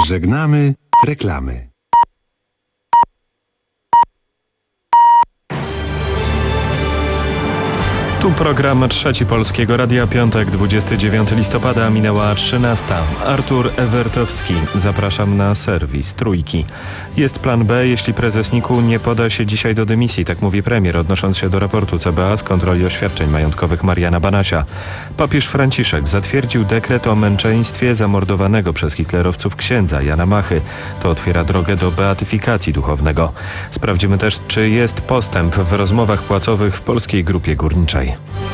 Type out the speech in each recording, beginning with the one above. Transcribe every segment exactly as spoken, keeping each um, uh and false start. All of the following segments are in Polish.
Żegnamy reklamy. Tu program Trzeci Polskiego Radia, piątek, dwudziestego dziewiątego listopada, minęła trzynasta. Artur Ewertowski, zapraszam na serwis Trójki. Jest plan B, jeśli prezes NIK-u nie poda się dzisiaj do dymisji, tak mówi premier, odnosząc się do raportu C B A z kontroli oświadczeń majątkowych Mariana Banasia. Papież Franciszek zatwierdził dekret o męczeństwie zamordowanego przez hitlerowców księdza Jana Machy. To otwiera drogę do beatyfikacji duchownego. Sprawdzimy też, czy jest postęp w rozmowach płacowych w Polskiej Grupie Górniczej.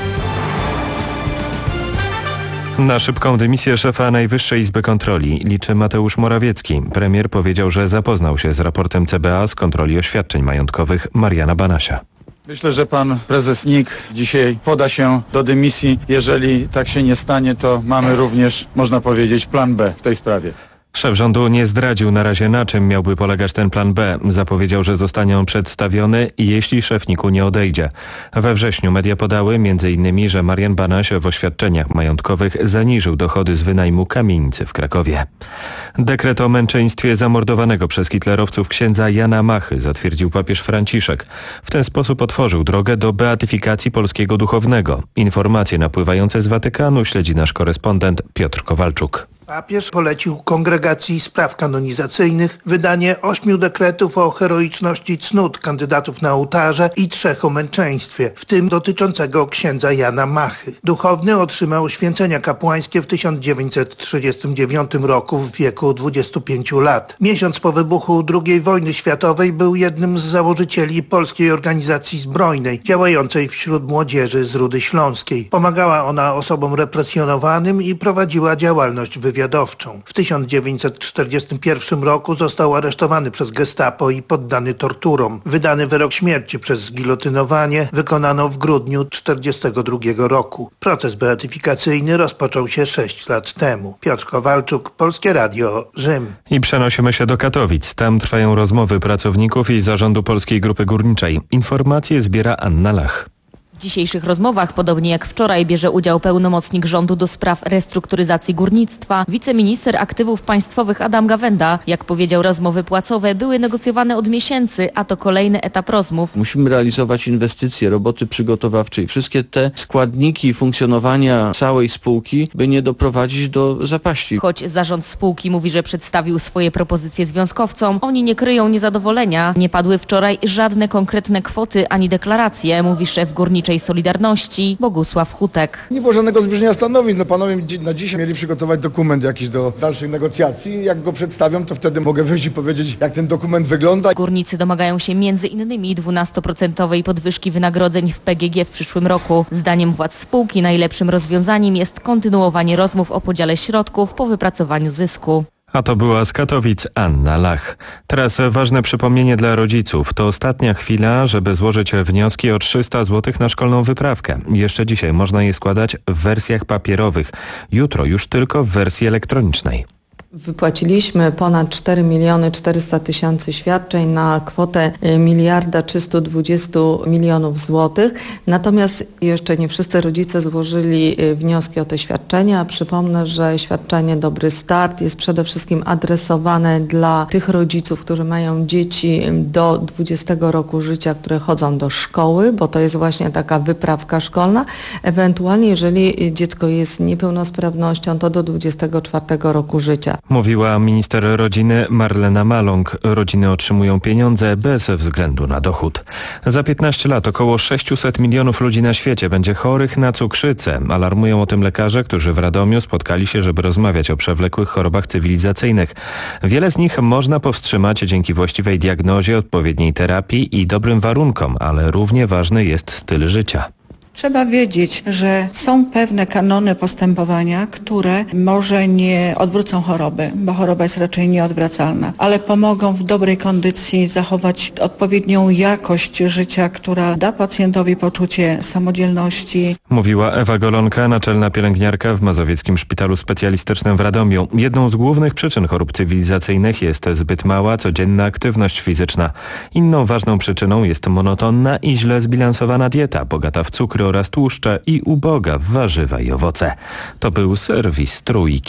Na szybką dymisję szefa Najwyższej Izby Kontroli liczy Mateusz Morawiecki. Premier powiedział, że zapoznał się z raportem C B A z kontroli oświadczeń majątkowych Mariana Banasia. Myślę, że pan prezes NIK dzisiaj poda się do dymisji. Jeżeli tak się nie stanie, to mamy również, można powiedzieć, plan B w tej sprawie. Szef rządu nie zdradził na razie, na czym miałby polegać ten plan B. Zapowiedział, że zostanie on przedstawiony, jeśli szef NIK-u nie odejdzie. We wrześniu media podały między innymi, że Marian Banaś w oświadczeniach majątkowych zaniżył dochody z wynajmu kamienicy w Krakowie. Dekret o męczeństwie zamordowanego przez hitlerowców księdza Jana Machy zatwierdził papież Franciszek. W ten sposób otworzył drogę do beatyfikacji polskiego duchownego. Informacje napływające z Watykanu śledzi nasz korespondent Piotr Kowalczuk. Papież polecił Kongregacji Spraw Kanonizacyjnych wydanie ośmiu dekretów o heroiczności cnót kandydatów na ołtarze i trzech o męczeństwie, w tym dotyczącego księdza Jana Machy. Duchowny otrzymał święcenia kapłańskie w tysiąc dziewięćset trzydziestym dziewiątym roku w wieku dwudziestu pięciu lat. Miesiąc po wybuchu drugiej wojny światowej był jednym z założycieli Polskiej Organizacji Zbrojnej, działającej wśród młodzieży z Rudy Śląskiej. Pomagała ona osobom represjonowanym i prowadziła działalność wywiadowczą. W tysiąc dziewięćset czterdziestym pierwszym roku został aresztowany przez gestapo i poddany torturom. Wydany wyrok śmierci przez zgilotynowanie wykonano w grudniu tysiąc dziewięćset czterdziestego drugiego roku. Proces beatyfikacyjny rozpoczął się sześć lat temu. Piotr Kowalczuk, Polskie Radio, Rzym. I przenosimy się do Katowic. Tam trwają rozmowy pracowników i zarządu Polskiej Grupy Górniczej. Informacje zbiera Anna Lach. W dzisiejszych rozmowach, podobnie jak wczoraj, bierze udział pełnomocnik rządu do spraw restrukturyzacji górnictwa, wiceminister aktywów państwowych Adam Gawenda. Jak powiedział, rozmowy płacowe były negocjowane od miesięcy, a to kolejny etap rozmów. Musimy realizować inwestycje, roboty przygotowawcze i wszystkie te składniki funkcjonowania całej spółki, by nie doprowadzić do zapaści. Choć zarząd spółki mówi, że przedstawił swoje propozycje związkowcom, oni nie kryją niezadowolenia. Nie padły wczoraj żadne konkretne kwoty ani deklaracje, mówi szef górniczej Solidarności Bogusław Hutek. Nie było żadnego zbliżenia stanowisk. No panowie na dzisiaj mieli przygotować dokument jakiś do dalszych negocjacji. Jak go przedstawią, to wtedy mogę wyjść i powiedzieć, jak ten dokument wygląda. Górnicy domagają się między innymi dwunastoprocentowej podwyżki wynagrodzeń w P G G w przyszłym roku. Zdaniem władz spółki najlepszym rozwiązaniem jest kontynuowanie rozmów o podziale środków po wypracowaniu zysku. A to była z Katowic Anna Lach. Teraz ważne przypomnienie dla rodziców. To ostatnia chwila, żeby złożyć wnioski o trzysta złotych na szkolną wyprawkę. Jeszcze dzisiaj można je składać w wersjach papierowych. Jutro już tylko w wersji elektronicznej. Wypłaciliśmy ponad cztery miliony czterysta tysięcy świadczeń na kwotę miliarda trzysta dwadzieścia milionów złotych. Natomiast jeszcze nie wszyscy rodzice złożyli wnioski o te świadczenia. Przypomnę, że świadczenie Dobry Start jest przede wszystkim adresowane dla tych rodziców, którzy mają dzieci do dwudziestego roku życia, które chodzą do szkoły, bo to jest właśnie taka wyprawka szkolna. Ewentualnie, jeżeli dziecko jest z niepełnosprawnością, to do dwudziestego czwartego roku życia. Mówiła minister rodziny Marlena Maląg. Rodziny otrzymują pieniądze bez względu na dochód. Za piętnaście lat około sześćset milionów ludzi na świecie będzie chorych na cukrzycę. Alarmują o tym lekarze, którzy w Radomiu spotkali się, żeby rozmawiać o przewlekłych chorobach cywilizacyjnych. Wiele z nich można powstrzymać dzięki właściwej diagnozie, odpowiedniej terapii i dobrym warunkom, ale równie ważny jest styl życia. Trzeba wiedzieć, że są pewne kanony postępowania, które może nie odwrócą choroby, bo choroba jest raczej nieodwracalna, ale pomogą w dobrej kondycji zachować odpowiednią jakość życia, która da pacjentowi poczucie samodzielności. Mówiła Ewa Golonka, naczelna pielęgniarka w Mazowieckim Szpitalu Specjalistycznym w Radomiu. Jedną z głównych przyczyn chorób cywilizacyjnych jest zbyt mała codzienna aktywność fizyczna. Inną ważną przyczyną jest monotonna i źle zbilansowana dieta, bogata w cukry oraz tłuszcze i uboga w warzywa i owoce. To był serwis Trójki.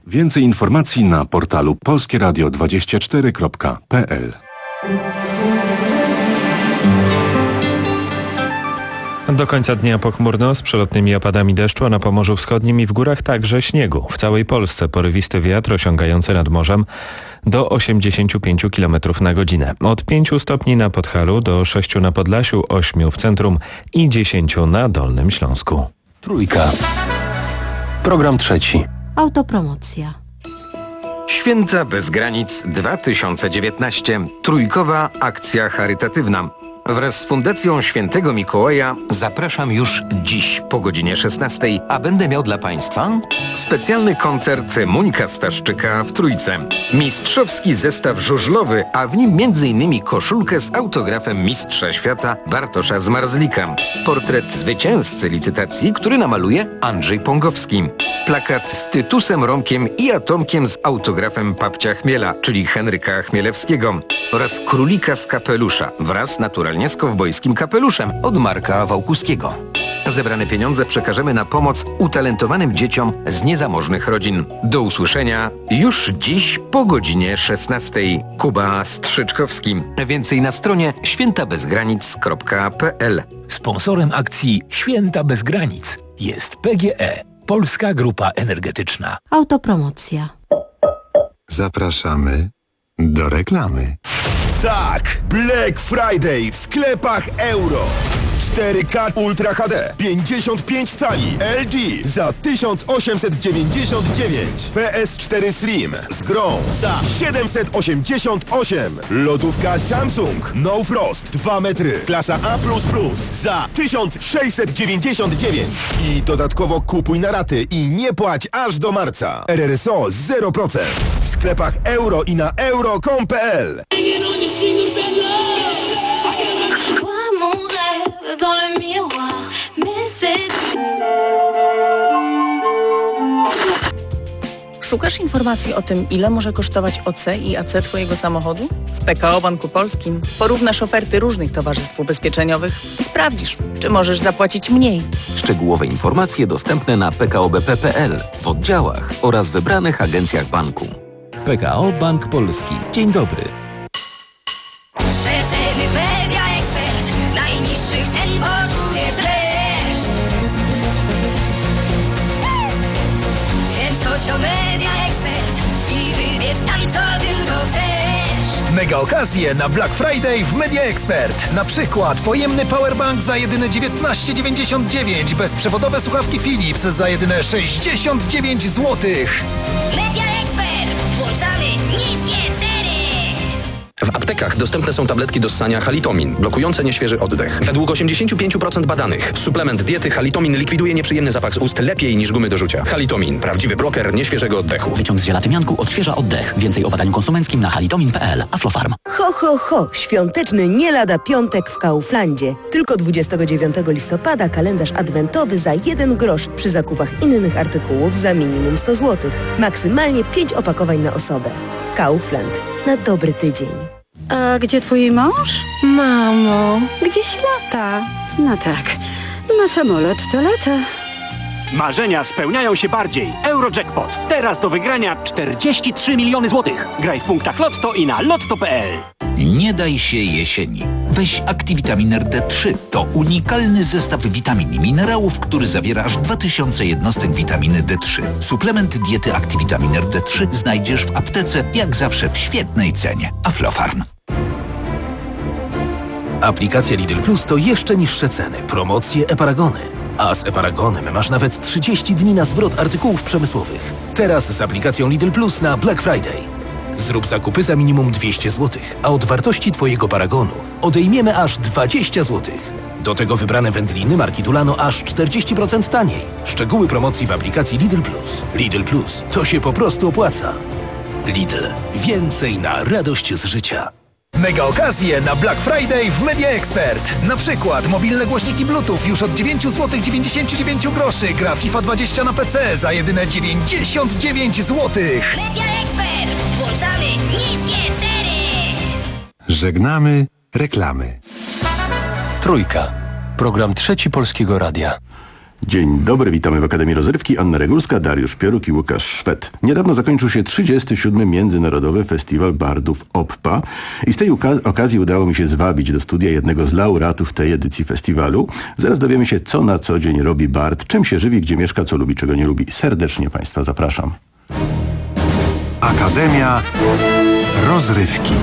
Więcej informacji na portalu polskie radio dwadzieścia cztery kropka p l. Do końca dnia pochmurno z przelotnymi opadami deszczu, a na Pomorzu Wschodnim i w górach także śniegu. W całej Polsce porywisty wiatr osiągający nad morzem do osiemdziesiąt pięć kilometrów na godzinę. Od pięciu stopni na Podhalu do sześciu na Podlasiu, ośmiu w centrum i dziesięciu na Dolnym Śląsku. Trójka. Program trzeci. Autopromocja. Święta bez granic dwa tysiące dziewiętnaście. Trójkowa akcja charytatywna. Wraz z Fundacją Świętego Mikołaja zapraszam już dziś po godzinie szesnastej, a będę miał dla Państwa specjalny koncert Monika Staszczyka w Trójce. Mistrzowski zestaw żużlowy, a w nim między innymi koszulkę z autografem mistrza świata Bartosza Zmarzlika. Portret zwycięzcy licytacji, który namaluje Andrzej Pongowski. Plakat z Tytusem Romkiem i Atomkiem z autografem papcia Chmiela, czyli Henryka Chmielewskiego. Oraz królika z kapelusza wraz naturalnie z kowbojskim kapeluszem od Marka Wałkuskiego. Zebrane pieniądze przekażemy na pomoc utalentowanym dzieciom z niezamożnych rodzin. Do usłyszenia już dziś po godzinie szesnastej. Kuba Strzyczkowski. Więcej na stronie święta bez granic kropka p l. Sponsorem akcji Święta bez granic jest P G E, Polska Grupa Energetyczna. Autopromocja. Zapraszamy do reklamy. Tak! Black Friday w sklepach Euro. cztery K Ultra H D pięćdziesiąt pięć cali L G za tysiąc osiemset dziewięćdziesiąt dziewięć. P S cztery Slim z grą za siedemset osiemdziesiąt osiem. Lodówka Samsung No Frost dwa metry klasa A plus plus za tysiąc sześćset dziewięćdziesiąt dziewięć. I dodatkowo kupuj na raty i nie płać aż do marca. R R S O zero procent. W sklepach Euro i na euro kropka com kropka p l. Dans le miroir, mais c'est... Szukasz informacji o tym, ile może kosztować O C i A C Twojego samochodu? W P K O Banku Polskim porównasz oferty różnych towarzystw ubezpieczeniowych i sprawdzisz, czy możesz zapłacić mniej. Szczegółowe informacje dostępne na p k o b p kropka p l, w oddziałach oraz wybranych agencjach banku. P K O Bank Polski. Dzień dobry. Najniższych cen poczujesz dreszcz. Więc chodź o Media Expert i wybierz tam, co tylko chcesz. Mega okazje na Black Friday w Media Expert. Na przykład pojemny powerbank za jedyne dziewiętnaście dziewięćdziesiąt dziewięć, bezprzewodowe słuchawki Philips za jedyne sześćdziesiąt dziewięć złotych. Media Expert. Włączamy niskie ceny. W aptekach dostępne są tabletki do ssania Halitomin, blokujące nieświeży oddech. Według osiemdziesiąt pięć procent badanych suplement diety Halitomin likwiduje nieprzyjemny zapach z ust lepiej niż gumy do rzucia. Halitomin, prawdziwy bloker nieświeżego oddechu. Wyciąg z żelatymianku odświeża oddech. Więcej o badaniu konsumenckim na halitomin kropka p l. Aflofarm. Ho, ho, ho! Świąteczny nie lada piątek w Kauflandzie. Tylko dwudziestego dziewiątego listopada kalendarz adwentowy za jeden grosz przy zakupach innych artykułów za minimum sto złotych. Maksymalnie pięć opakowań na osobę. Kaufland. Na dobry tydzień. A gdzie twój mąż? Mamo, gdzieś lata. No tak, na samolot to lata. Marzenia spełniają się bardziej. Eurojackpot. Teraz do wygrania czterdzieści trzy miliony złotych. Graj w punktach Lotto i na lotto kropka p l. Nie daj się jesieni. Weź Activitamin D trzy. To unikalny zestaw witamin i minerałów, który zawiera aż dwa tysiące jednostek witaminy D trzy. Suplement diety Activitamin D trzy znajdziesz w aptece, jak zawsze w świetnej cenie. Aflofarm. Aplikacja Lidl Plus to jeszcze niższe ceny, promocje, e-paragony. A z e-paragonem masz nawet trzydzieści dni na zwrot artykułów przemysłowych. Teraz z aplikacją Lidl Plus na Black Friday. Zrób zakupy za minimum dwieście złotych, a od wartości Twojego paragonu odejmiemy aż dwadzieścia złotych. Do tego wybrane wędliny marki Tulano aż czterdzieści procent taniej. Szczegóły promocji w aplikacji Lidl Plus. Lidl Plus. To się po prostu opłaca. Lidl. Więcej na radość z życia. Mega okazje na Black Friday w Media Expert. Na przykład mobilne głośniki Bluetooth już od dziewięć złotych dziewięćdziesiąt dziewięć groszy. Gra FIFA dwadzieścia na P C za jedyne dziewięćdziesiąt dziewięć złotych. Media Expert. Włączamy niskie ceny. Żegnamy reklamy. Trójka. Program Trzeci Polskiego Radia. Dzień dobry, witamy w Akademii Rozrywki. Anna Regulska, Dariusz Pioruk i Łukasz Szwed. Niedawno zakończył się trzydziesty siódmy Międzynarodowy Festiwal Bardów OPPA i z tej okazji udało mi się zwabić do studia jednego z laureatów tej edycji festiwalu. Zaraz dowiemy się, co na co dzień robi bard, czym się żywi, gdzie mieszka, co lubi, czego nie lubi. Serdecznie Państwa zapraszam. Akademia Rozrywki.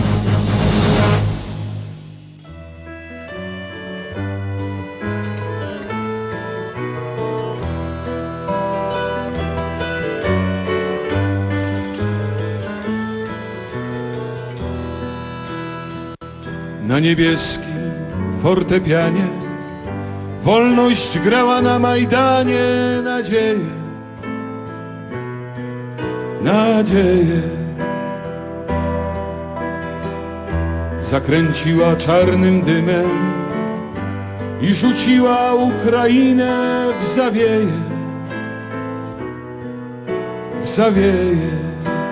Na niebieskim fortepianie wolność grała na Majdanie. Nadzieję, nadzieję zakręciła czarnym dymem i rzuciła Ukrainę w zawieje, w zawieje.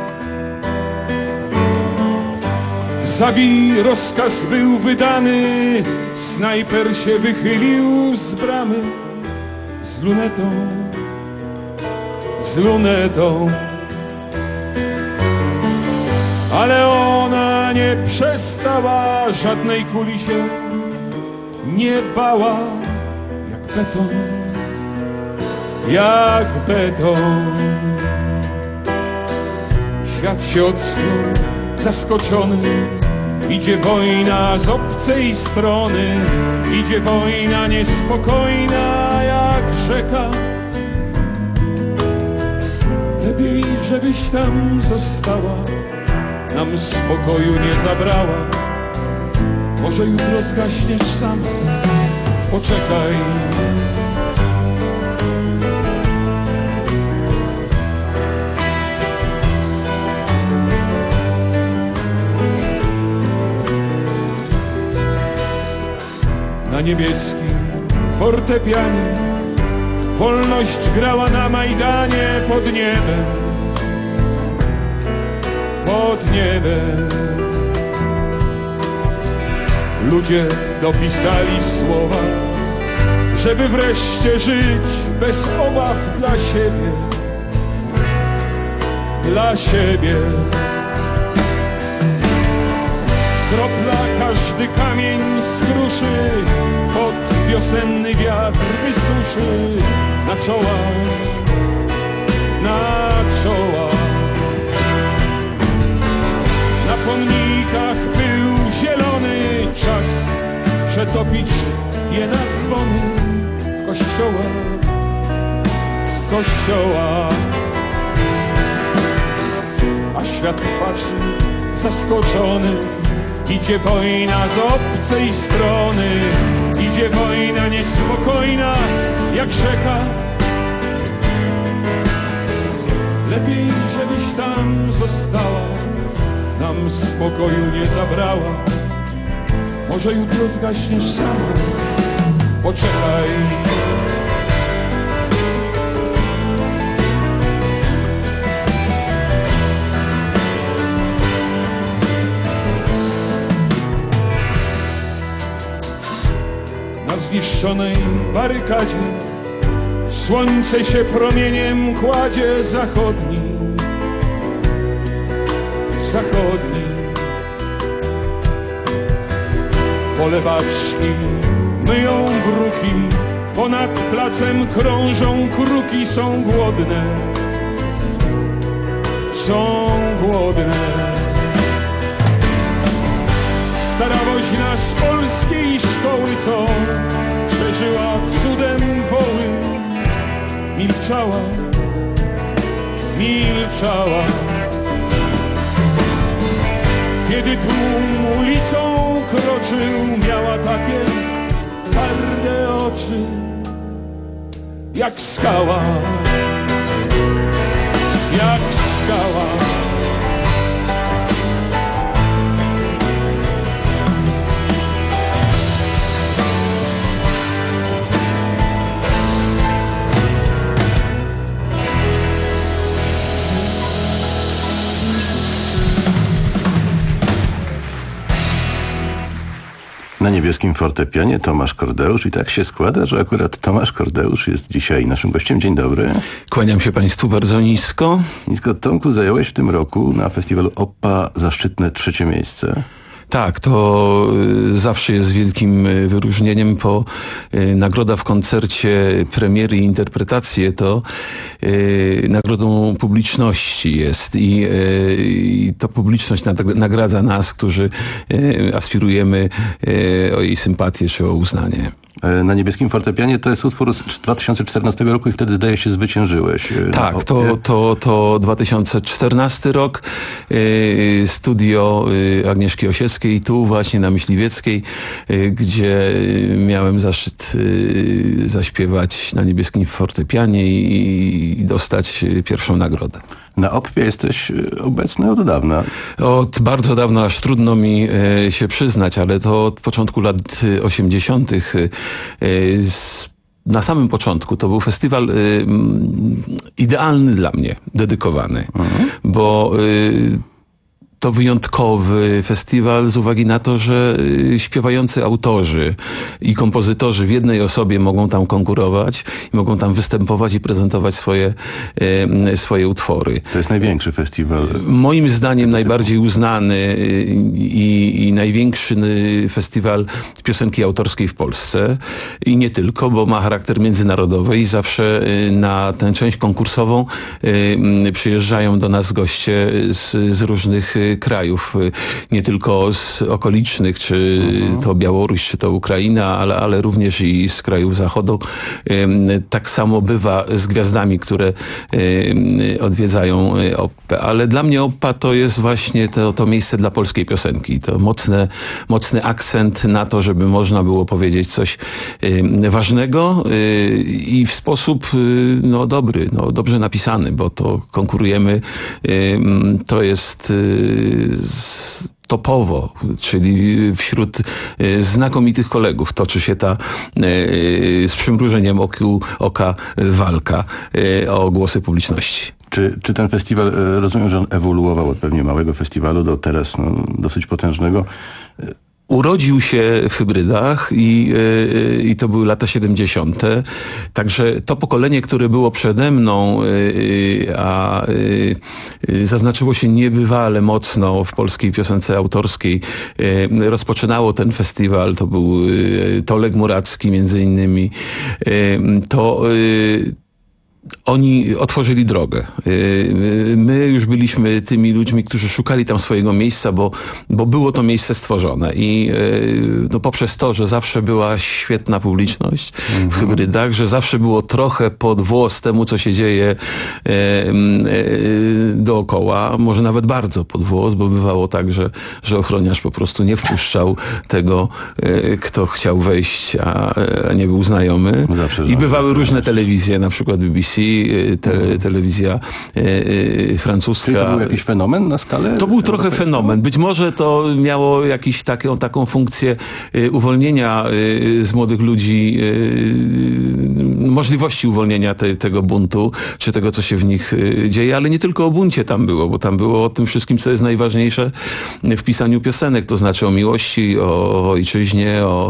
Zabij, rozkaz był wydany, snajper się wychylił z bramy z lunetą, z lunetą. Ale ona nie przestała, żadnej kuli się nie bała, jak beton, jak beton. Świat się odsunął zaskoczony. Idzie wojna z obcej strony, idzie wojna niespokojna jak rzeka. Lepiej, żebyś tam została, nam spokoju nie zabrała. Może jutro zgaśniesz sama, poczekaj. Na niebieskim fortepianie wolność grała na Majdanie pod niebem, pod niebem. Ludzie dopisali słowa, żeby wreszcie żyć bez obaw dla siebie, dla siebie. Kropla każdy kamień skruszy, pod wiosenny wiatr wysuszy. Na czoła, na czoła. Na pomnikach był zielony czas, przetopić je na dzwony w kościołach, w kościołach. A świat patrzy zaskoczony. Idzie wojna z obcej strony, idzie wojna niespokojna jak rzeka. Lepiej, żebyś tam została, nam spokoju nie zabrała. Może jutro zgaśniesz sama, poczekaj. Na zniszczonej barykadzie słońce się promieniem kładzie zachodni, zachodni. Polewaczki myją bruki, ponad placem krążą kruki. Są głodne, są głodne. Stara woźna z polskiej szkoły, co przeżyła cudem woły, milczała, milczała. Kiedy tłum ulicą kroczył, miała takie twarde oczy jak skała, jak skała. Na niebieskim fortepianie Tomasz Kordeusz i tak się składa, że akurat Tomasz Kordeusz jest dzisiaj naszym gościem. Dzień dobry. Kłaniam się Państwu bardzo nisko. Nisko. Tomku, zająłeś w tym roku na festiwalu OPPA zaszczytne trzecie miejsce. Tak, to zawsze jest wielkim wyróżnieniem, po nagroda w koncercie, premiery i interpretacje to y, nagrodą publiczności jest i, y, i to publiczność nagradza nas, którzy y, aspirujemy y, o jej sympatię czy o uznanie. Na niebieskim fortepianie to jest utwór z dwa tysiące czternastego roku i wtedy, zdaje się, zwyciężyłeś. Tak, to, to, to dwa tysiące czternasty rok, y, studio y, Agnieszki Osieckiej, tu właśnie na Myśliwieckiej, y, gdzie miałem zaszczyt y, zaśpiewać na niebieskim fortepianie i, i dostać pierwszą nagrodę. Na OPPie jesteś obecny od dawna. Od bardzo dawna, aż trudno mi e, się przyznać, ale to od początku lat osiemdziesiątych. E, z, na samym początku to był festiwal e, idealny dla mnie, dedykowany, mhm. bo e, to wyjątkowy festiwal z uwagi na to, że śpiewający autorzy i kompozytorzy w jednej osobie mogą tam konkurować i mogą tam występować i prezentować swoje, e, swoje utwory. To jest największy festiwal. Moim zdaniem najbardziej uznany i, i największy festiwal piosenki autorskiej w Polsce. I nie tylko, bo ma charakter międzynarodowy i zawsze na tę część konkursową e, przyjeżdżają do nas goście z, z różnych krajów, nie tylko z okolicznych, czy uh-huh. to Białoruś, czy to Ukraina, ale, ale również i z krajów Zachodu. Tak samo bywa z gwiazdami, które odwiedzają OPPę. Ale dla mnie OPPA to jest właśnie to, to miejsce dla polskiej piosenki. To mocne, mocny akcent na to, żeby można było powiedzieć coś ważnego i w sposób no, dobry, no, dobrze napisany, bo to konkurujemy, to jest topowo, czyli wśród znakomitych kolegów toczy się ta z przymrużeniem oku, oka walka o głosy publiczności. Czy, czy ten festiwal, rozumiem, że on ewoluował od pewnie małego festiwalu do teraz no, dosyć potężnego? Urodził się w Hybrydach i, yy, i to były lata siedemdziesiąte. Także to pokolenie, które było przede mną, yy, a yy, zaznaczyło się niebywale mocno w polskiej piosence autorskiej, yy, rozpoczynało ten festiwal. To był yy, Tolek Muracki między innymi. Yy, to yy, Oni otworzyli drogę. My już byliśmy tymi ludźmi, którzy szukali tam swojego miejsca, bo, bo było to miejsce stworzone. I no, poprzez to, że zawsze była świetna publiczność mhm. w Hybrydach, że zawsze było trochę pod włos temu, co się dzieje e, e, dookoła, może nawet bardzo pod włos, bo bywało tak, że, że ochroniarz po prostu nie wpuszczał tego, e, kto chciał wejść, a, a nie był znajomy. Zawsze I bywały różne telewizje, na przykład B B C, Te, telewizja e, e, francuska. Czyli to był jakiś fenomen na skalę? To był trochę fenomen. Być może to miało jakąś taką, taką funkcję e, uwolnienia e, z młodych ludzi, e, możliwości uwolnienia te, tego buntu, czy tego, co się w nich e, dzieje, ale nie tylko o buncie tam było, bo tam było o tym wszystkim, co jest najważniejsze w pisaniu piosenek, to znaczy o miłości, o, o ojczyźnie, o,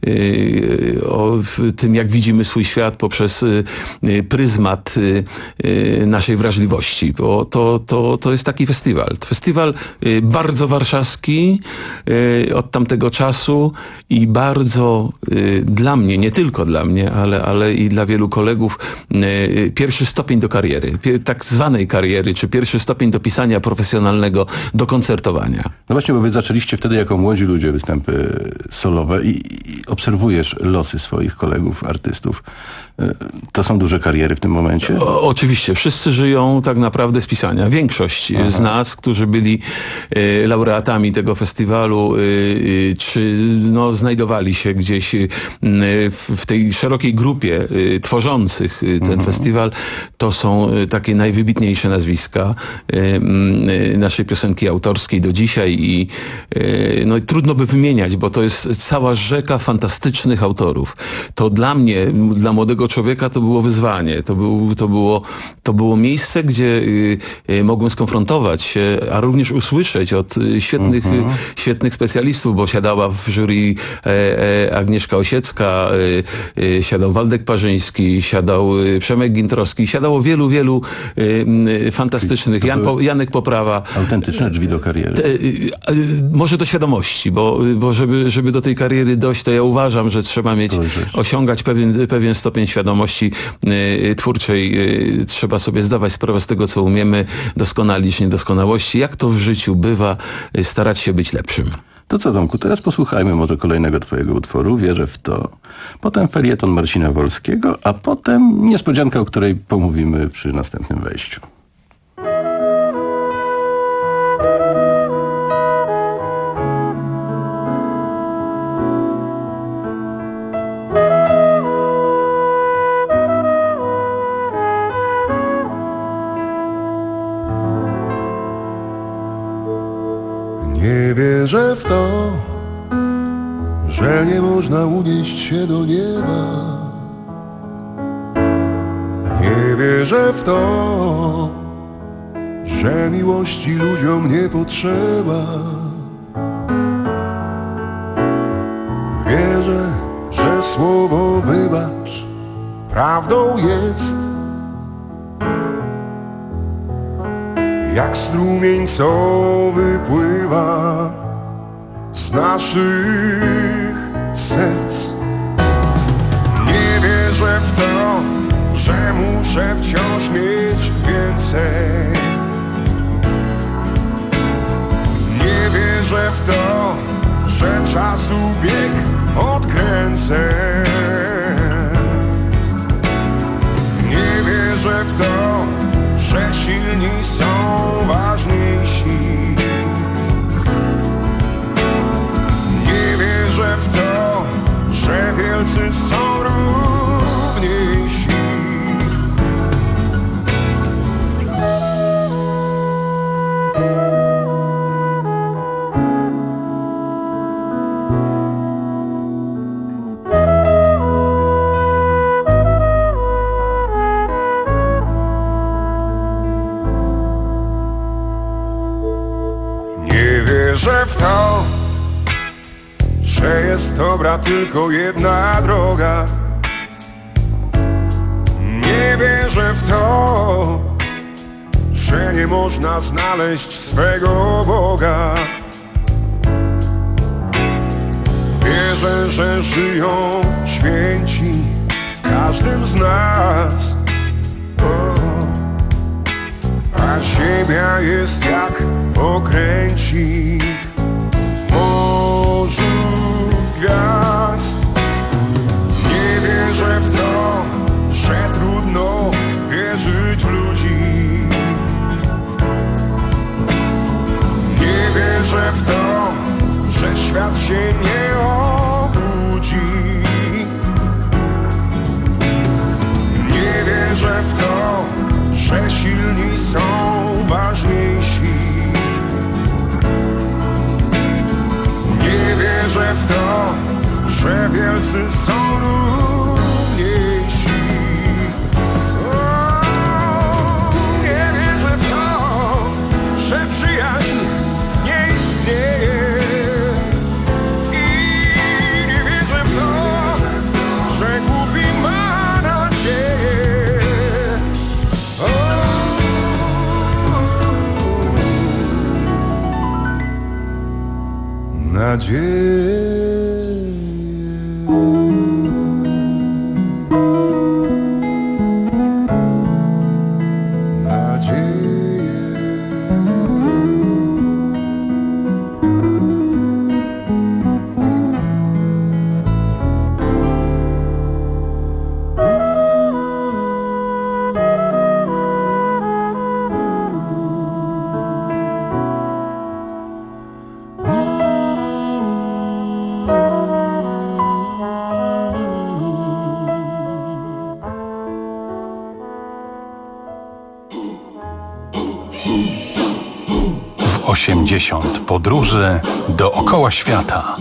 e, o tym, jak widzimy swój świat poprzez e, pryzmat naszej wrażliwości, bo to, to, to jest taki festiwal. Festiwal bardzo warszawski od tamtego czasu i bardzo dla mnie, nie tylko dla mnie, ale, ale i dla wielu kolegów, pierwszy stopień do kariery, tak zwanej kariery, czy pierwszy stopień do pisania profesjonalnego, do koncertowania. No właśnie, bo wy zaczęliście wtedy jako młodzi ludzie występy solowe i, i obserwujesz losy swoich kolegów, artystów. To są duże kariery w tym momencie? O, oczywiście. Wszyscy żyją tak naprawdę z pisania. Większość Aha. z nas, którzy byli e, laureatami tego festiwalu, e, czy no, znajdowali się gdzieś e, w, w tej szerokiej grupie y, tworzących y, ten mhm. festiwal, to są y, takie najwybitniejsze nazwiska y, y, naszej piosenki autorskiej do dzisiaj i y, no, i trudno by wymieniać, bo to jest cała rzeka fantastycznych autorów. To dla mnie, dla młodego człowieka to było wyzwanie. To, był, to, było, to było miejsce, gdzie y, y, mogłem skonfrontować się, a również usłyszeć od y, świetnych, mhm. y, świetnych specjalistów, bo siadała w jury e, e, Agnieszka Osiecka, e, e, siadał Waldek Parzyński, siadał e, Przemek Gintrowski, siadało wielu, wielu e, fantastycznych, Jan, po, Janek Poprawa. Autentyczne drzwi do kariery. Te, e, e, może do świadomości, bo, bo żeby, żeby do tej kariery dojść, to ja uważam, że trzeba mieć, osiągać pewien, pewien stopień świadomości e, twórczej. E, trzeba sobie zdawać sprawę z tego, co umiemy, doskonalić niedoskonałości. Jak to w życiu bywa, e, starać się być lepszym. To co, Tomku, teraz posłuchajmy może kolejnego twojego utworu, Wierzę w to. Potem felieton Marcina Wolskiego, a potem niespodzianka, o której pomówimy przy następnym wejściu. Nie wierzę w to, że nie można unieść się do nieba. Nie wierzę w to, że miłości ludziom nie potrzeba. Wierzę, że słowo wybacz prawdą jest, jak strumień, co wypływa z naszych serc. Nie wierzę w to, że muszę wciąż mieć więcej. Nie wierzę w to, że czasu bieg odkręcę. Nie wierzę w to, że silni są ważniejsi. Nie wierzę w to, że wielcy są równiejsi. Wierzę w to, że jest dobra tylko jedna droga. Nie wierzę w to, że nie można znaleźć swego Boga. Wierzę, że żyją święci w każdym z nas. O, a ziemia jest jak okręcik morzu gwiazd. Nie wierzę w to, że trudno wierzyć w ludzi. Nie wierzę w to, że świat się nie obudzi. Nie wierzę w to, że silni są ważniejsi. Nie wierzę w to, że wielcy są równiejsi. O, nie wierzę w to, że przyjaźń nie istnieje. I nie wierzę w to, że głupi ma nadzieję. O, nadzieję. W osiemdziesiąt podróży dookoła świata.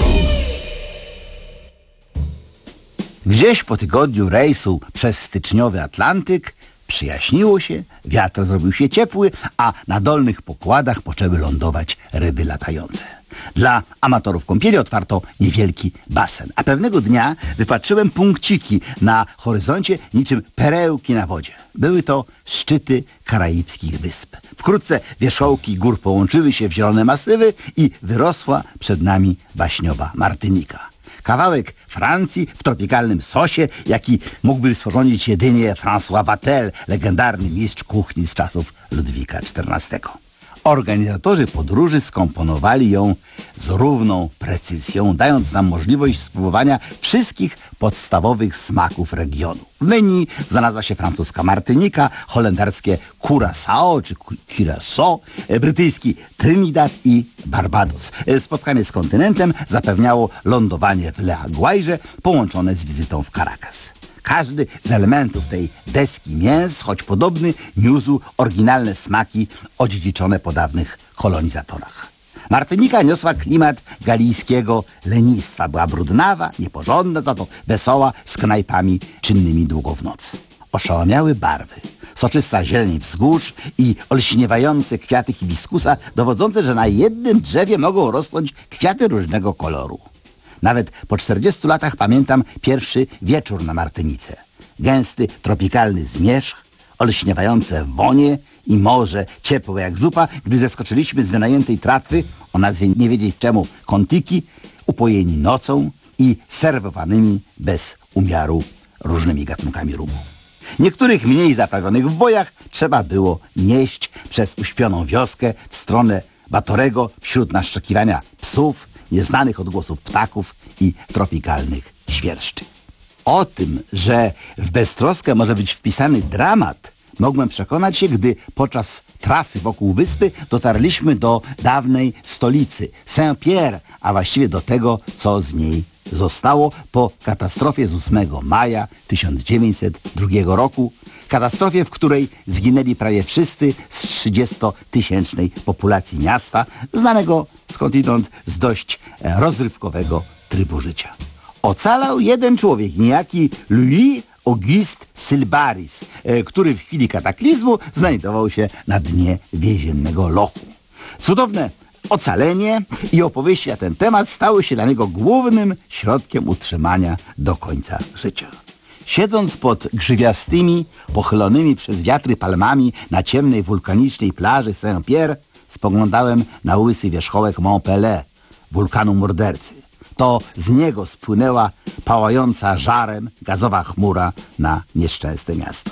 Gdzieś po tygodniu rejsu przez styczniowy Atlantyk przyjaśniło się, wiatr zrobił się ciepły, a na dolnych pokładach poczęły lądować ryby latające. Dla amatorów kąpieli otwarto niewielki basen, a pewnego dnia wypatrzyłem punkciki na horyzoncie niczym perełki na wodzie. Były to szczyty karaibskich wysp. Wkrótce wierzchołki gór połączyły się w zielone masywy i wyrosła przed nami baśniowa Martynika. Kawałek Francji w tropikalnym sosie, jaki mógłby sporządzić jedynie François Vatel, legendarny mistrz kuchni z czasów Ludwika czternastego. Organizatorzy podróży skomponowali ją z równą precyzją, dając nam możliwość spróbowania wszystkich podstawowych smaków regionu. W menu znalazła się francuska Martynika, holenderskie Curaçao czy Curaçao, brytyjski Trinidad i Barbados. Spotkanie z kontynentem zapewniało lądowanie w La Guairze połączone z wizytą w Caracas. Każdy z elementów tej deski mięs, choć podobny, niósł oryginalne smaki odziedziczone po dawnych kolonizatorach. Martynika niosła klimat galijskiego lenistwa. Była brudnawa, nieporządna, za to wesoła, z knajpami czynnymi długo w nocy. Oszałamiały barwy, soczysta zieleń wzgórz i olśniewające kwiaty hibiskusa, dowodzące, że na jednym drzewie mogą rosnąć kwiaty różnego koloru. Nawet po czterdziestu latach pamiętam pierwszy wieczór na Martynice. Gęsty, tropikalny zmierzch, olśniewające wonie i morze ciepłe jak zupa, gdy zeskoczyliśmy z wynajętej tratwy o nazwie nie wiedzieć czemu Kontiki, upojeni nocą i serwowanymi bez umiaru różnymi gatunkami rumu. Niektórych mniej zaprawionych w bojach trzeba było nieść przez uśpioną wioskę w stronę Batorego wśród naszczekiwania psów, nieznanych odgłosów ptaków i tropikalnych świerszczy. O tym, że w beztroskę może być wpisany dramat, mogłem przekonać się, gdy podczas trasy wokół wyspy dotarliśmy do dawnej stolicy Saint-Pierre, a właściwie do tego, co z niej zostało po katastrofie z ósmego maja tysiąc dziewięćset drugiego roku, katastrofie, w której zginęli prawie wszyscy z trzydziestotysięcznej populacji miasta, znanego skądinąd z dość rozrywkowego trybu życia. Ocalał jeden człowiek, niejaki Louis Auguste Sylbaris, który w chwili kataklizmu znajdował się na dnie więziennego lochu. Cudowne ocalenie i opowieści na ten temat stały się dla niego głównym środkiem utrzymania do końca życia. Siedząc pod grzywiastymi, pochylonymi przez wiatry palmami na ciemnej wulkanicznej plaży Saint-Pierre, spoglądałem na łysy wierzchołek Mont Pelé, wulkanu mordercy. To z niego spłynęła pałająca żarem gazowa chmura na nieszczęsne miasto.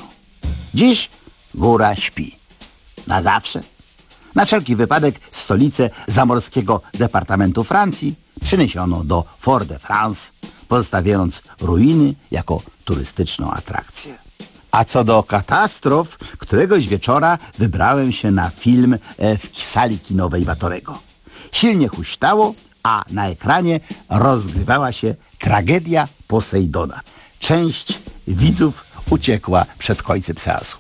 Dziś góra śpi. Na zawsze. Na wszelki wypadek stolicę zamorskiego departamentu Francji przeniesiono do Fort-de-France, pozostawiając ruiny jako turystyczną atrakcję. A co do katastrof, któregoś wieczora wybrałem się na film w sali kinowej Batorego. Silnie huśtało, a na ekranie rozgrywała się tragedia Posejdona. Część widzów uciekła przed końcem seansu.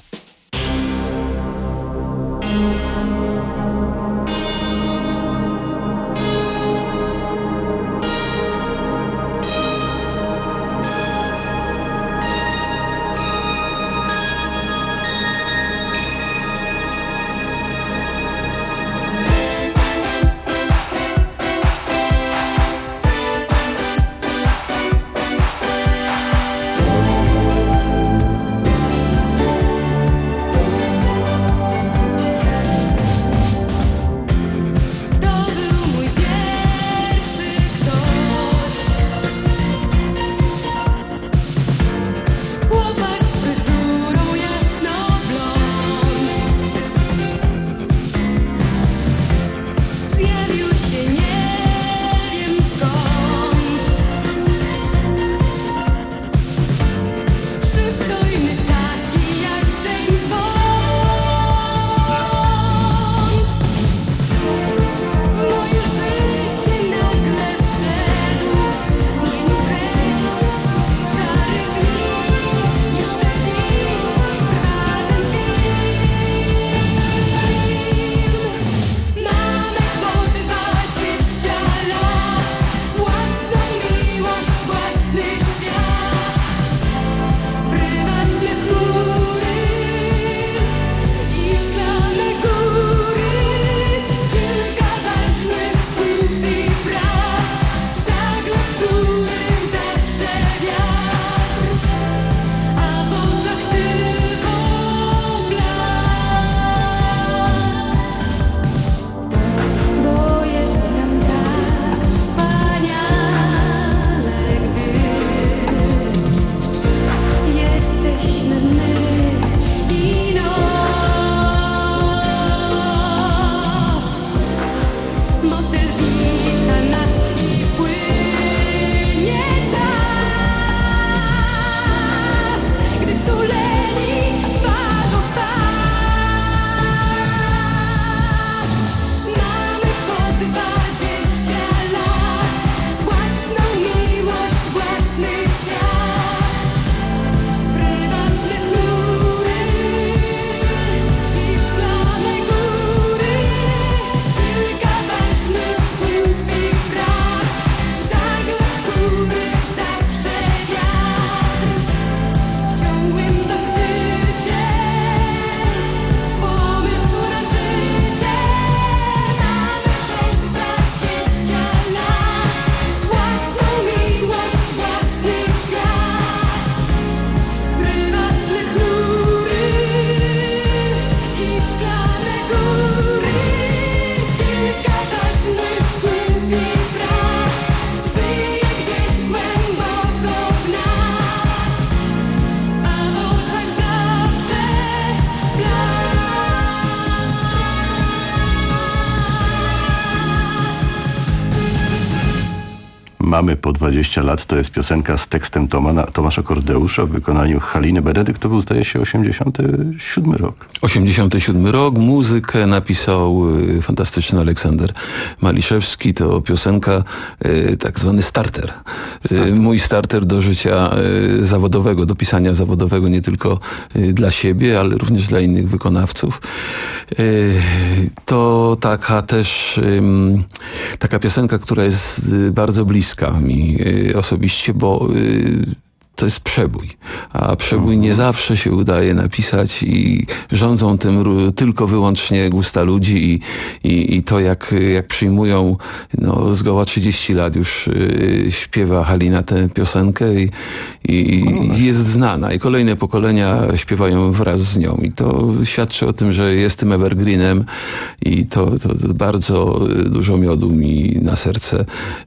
Mamy po dwadzieścia lat, to jest piosenka z tekstem Toma, Tomasza Kordeusza w wykonaniu Haliny Benedykt. To był, zdaje się, osiemdziesiąty siódmy rok. osiemdziesiąty siódmy rok. Muzykę napisał y, fantastyczny Aleksander Maliszewski. To piosenka, y, tak zwany starter. Y, mój starter do życia y, zawodowego, do pisania zawodowego, nie tylko y, dla siebie, ale również dla innych wykonawców. Y, to taka też y, taka piosenka, która jest y, bardzo bliska mi y, osobiście, bo y, to jest przebój, a przebój nie zawsze się udaje napisać i rządzą tym tylko wyłącznie gusta ludzi i, i, i to jak, jak przyjmują, no zgoła trzydzieści lat już y, śpiewa Halina tę piosenkę i, i, i jest znana i kolejne pokolenia śpiewają wraz z nią i to świadczy o tym, że jest tym evergreenem i to, to, to bardzo dużo miodu mi na serce,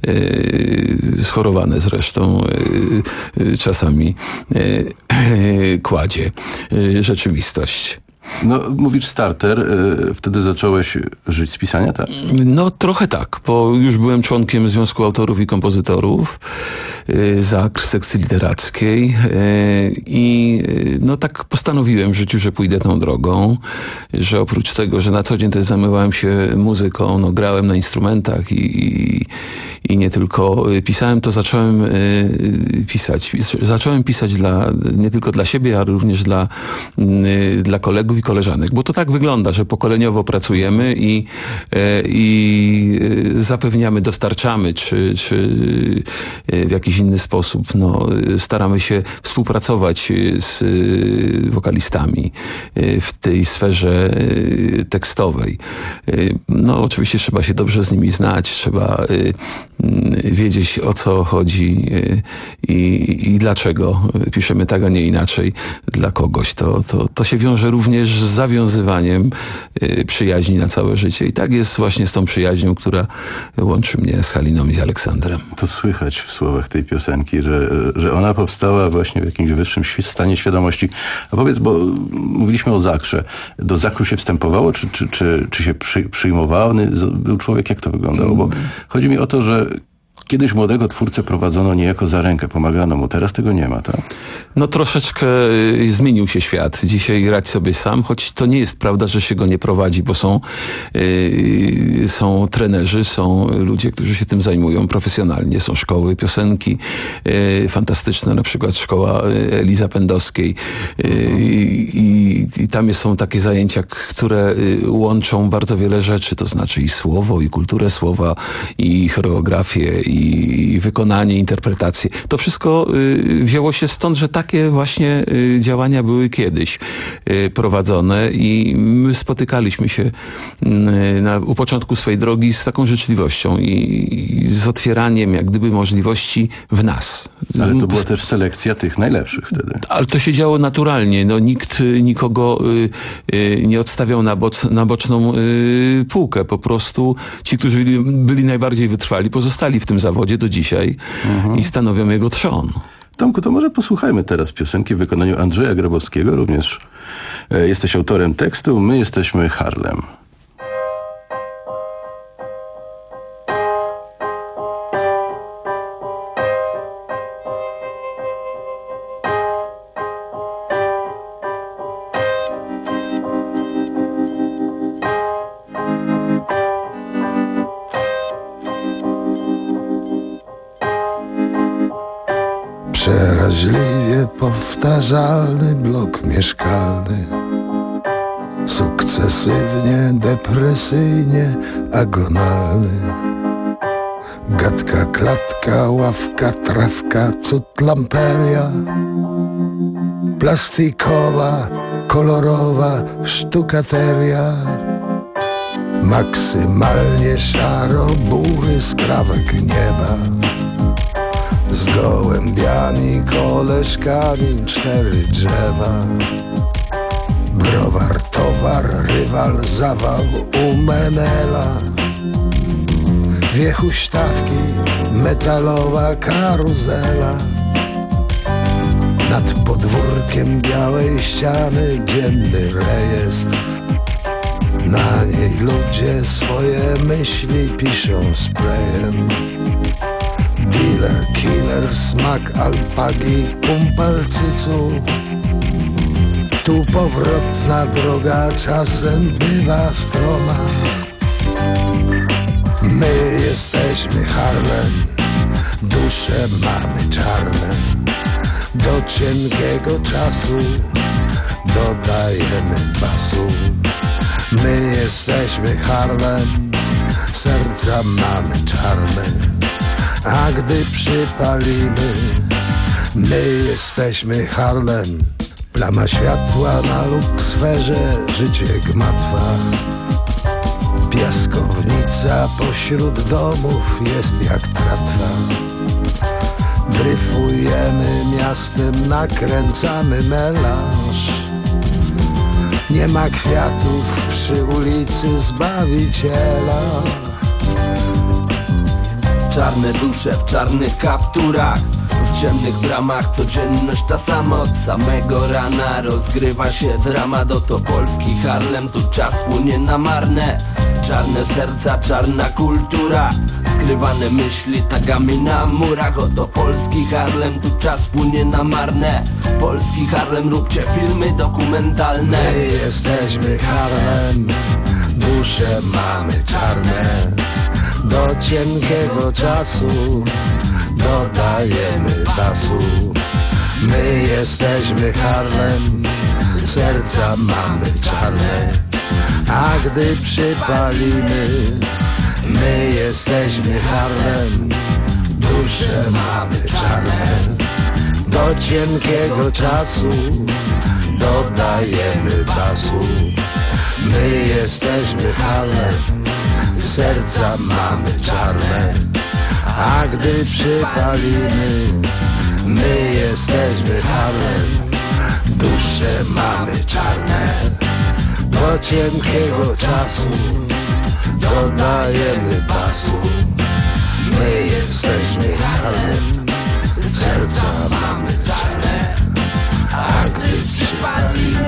y, schorowane zresztą y, y, czasami mi e, e, kładzie e, rzeczywistość. No, mówisz starter, y, wtedy zacząłeś żyć z pisania, tak? No, trochę tak, bo już byłem członkiem Związku Autorów i Kompozytorów, y, Z A K R sekcji literackiej y, i y, no tak postanowiłem w życiu, że pójdę tą drogą, że oprócz tego, że na co dzień też zajmowałem się muzyką, no grałem na instrumentach i, i, i nie tylko pisałem, to zacząłem y, pisać. Zacząłem pisać dla, nie tylko dla siebie, ale również dla, y, dla kolegów i koleżanek, bo to tak wygląda, że pokoleniowo pracujemy i, i zapewniamy, dostarczamy, czy, czy w jakiś inny sposób no, staramy się współpracować z wokalistami w tej sferze tekstowej. No oczywiście trzeba się dobrze z nimi znać, trzeba wiedzieć, o co chodzi i, i dlaczego piszemy tak, a nie inaczej dla kogoś. To, to, to się wiąże również z zawiązywaniem y, przyjaźni na całe życie. I tak jest właśnie z tą przyjaźnią, która łączy mnie z Haliną i z Aleksandrem. To słychać w słowach tej piosenki, że, że ona powstała właśnie w jakimś wyższym stanie świadomości. A powiedz, bo mówiliśmy o zakrze. Do zakru się wstępowało, czy, czy, czy, czy się przy, przyjmowany był człowiek? Jak to wyglądało? Bo chodzi mi o to, że kiedyś młodego twórcę prowadzono niejako za rękę, pomagano mu. Teraz tego nie ma, tak? No troszeczkę y, zmienił się świat. Dzisiaj radź sobie sam, choć to nie jest prawda, że się go nie prowadzi, bo są, y, są trenerzy, są ludzie, którzy się tym zajmują profesjonalnie. Są szkoły piosenki y, fantastyczne, na przykład szkoła Eliza Pendowskiej y, i, i tam są takie zajęcia, które y, łączą bardzo wiele rzeczy, to znaczy i słowo, i kulturę słowa, i choreografię, i wykonanie, interpretację. To wszystko y, wzięło się stąd, że takie właśnie y, działania były kiedyś y, prowadzone i my spotykaliśmy się y, na, u początku swej drogi z taką życzliwością i, i z otwieraniem jak gdyby możliwości w nas. Ale to była też selekcja tych najlepszych wtedy. Ale to się działo naturalnie. No, nikt nikogo y, y, nie odstawiał na, boc, na boczną y, półkę. Po prostu ci, którzy byli, byli najbardziej wytrwali, pozostali w tym zawodzie do dzisiaj mhm. i stanowią jego trzon. Tomku, to może posłuchajmy teraz piosenki w wykonaniu Andrzeja Grabowskiego. Również e, jesteś autorem tekstu. My jesteśmy Harlem. Przeraźliwie powtarzalny blok mieszkalny, sukcesywnie, depresyjnie agonalny. Gadka, klatka, ławka, trawka, cud lamperia, plastikowa, kolorowa sztukateria. Maksymalnie szaro-bury skrawek nieba, z gołębiami, koleżkami, cztery drzewa. Browar, towar, rywal, zawał u Menela. Dwie huśtawki, metalowa karuzela. Nad podwórkiem białej ściany dzienny rejestr. Na niej ludzie swoje myśli piszą sprayem. Deal Killer, killer, smak alpagi, kumpel cycu. Tu powrotna droga czasem bywa stroma. My jesteśmy Harlem, dusze mamy czarne. Do cienkiego czasu dodajemy basu. My jesteśmy Harlem, serca mamy czarne. A gdy przypalimy, my jesteśmy Harlem. Plama światła na luksferze, życie gmatwa. Piaskownica pośród domów jest jak tratwa. Dryfujemy miastem, nakręcamy melanż. Nie ma kwiatów przy ulicy Zbawiciela. Czarne dusze w czarnych kapturach, w ciemnych bramach codzienność ta sama. Od samego rana rozgrywa się dramat. Oto polski Harlem, tu czas płynie na marne. Czarne serca, czarna kultura, skrywane myśli tagami na murach. Oto polski Harlem, tu czas płynie na marne. Polski Harlem, róbcie filmy dokumentalne. My jesteśmy Harlem, dusze mamy czarne. Do cienkiego czasu dodajemy basu. My jesteśmy Harlem, serca mamy czarne. A gdy przypalimy, my jesteśmy Harlem, dusze mamy czarne. Do cienkiego czasu dodajemy basu. My jesteśmy Harlem, serca mamy czarne. A gdy przypalimy, my jesteśmy Harlem, dusze mamy czarne. Do cienkiego czasu dodajemy basu. My jesteśmy Harlem, serca mamy czarne. A gdy przypalimy,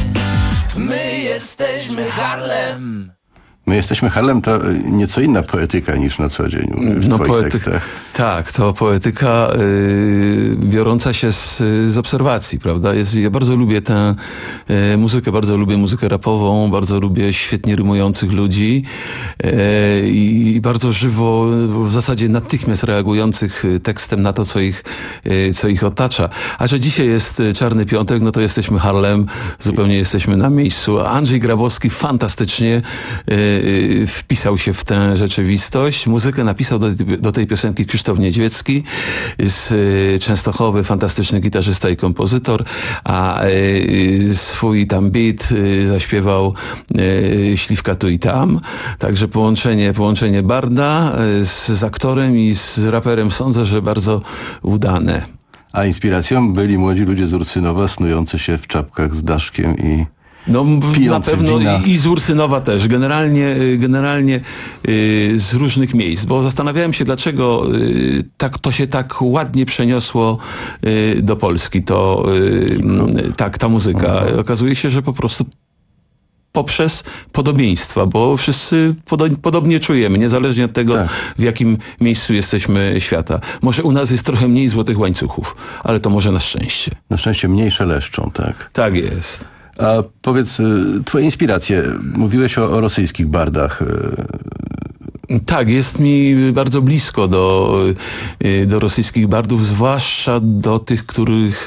my jesteśmy Harlem. My jesteśmy Harlem to nieco inna poetyka niż na co dzień w no, twoich poety- tekstach. Tak, to poetyka y, biorąca się z, z obserwacji, prawda? Jest, ja bardzo lubię tę y, muzykę, bardzo lubię muzykę rapową, bardzo lubię świetnie rymujących ludzi y, i bardzo żywo, w zasadzie natychmiast reagujących tekstem na to, co ich, y, co ich otacza. A że dzisiaj jest Czarny Piątek, no to jesteśmy Harlem, zupełnie jesteśmy na miejscu. A Andrzej Grabowski fantastycznie y, wpisał się w tę rzeczywistość. Muzykę napisał do, do tej piosenki Krzysztof Niedźwiecki z Częstochowy, fantastyczny gitarzysta i kompozytor, a swój tam beat zaśpiewał Śliwka tu i tam. Także połączenie, połączenie barda z, z aktorem i z raperem sądzę, że bardzo udane. A inspiracją byli młodzi ludzie z Ursynowa, snujący się w czapkach z daszkiem i No na pewno wina. i z Ursynowa też, generalnie, generalnie yy, z różnych miejsc, bo zastanawiałem się, dlaczego yy, tak, to się tak ładnie przeniosło yy, do Polski, to yy, tak, ta muzyka. Okazuje się, że po prostu poprzez podobieństwa, bo wszyscy podo- podobnie czujemy, niezależnie od tego, tak. w jakim miejscu jesteśmy świata. Może u nas jest trochę mniej złotych łańcuchów, ale to może na szczęście. Na szczęście mniej szeleszczą, tak? Tak jest. A powiedz, twoje inspiracje, mówiłeś o, o rosyjskich bardach. Tak, jest mi bardzo blisko do, do rosyjskich bardów, zwłaszcza do tych, których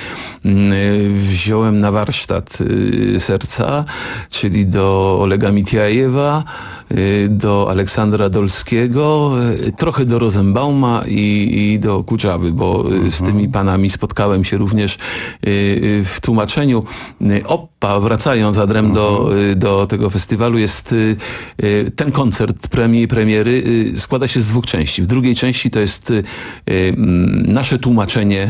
wziąłem na warsztat serca, czyli do Olega Mitjajewa, do Aleksandra Dolskiego, trochę do Rosenbauma i, i do Kudżawy, bo mhm. z tymi panami spotkałem się również w tłumaczeniu. Oppa, wracając adrem mhm. do, do tego festiwalu, jest ten koncert premii, premiery składa się z dwóch części. W drugiej części to jest nasze tłumaczenie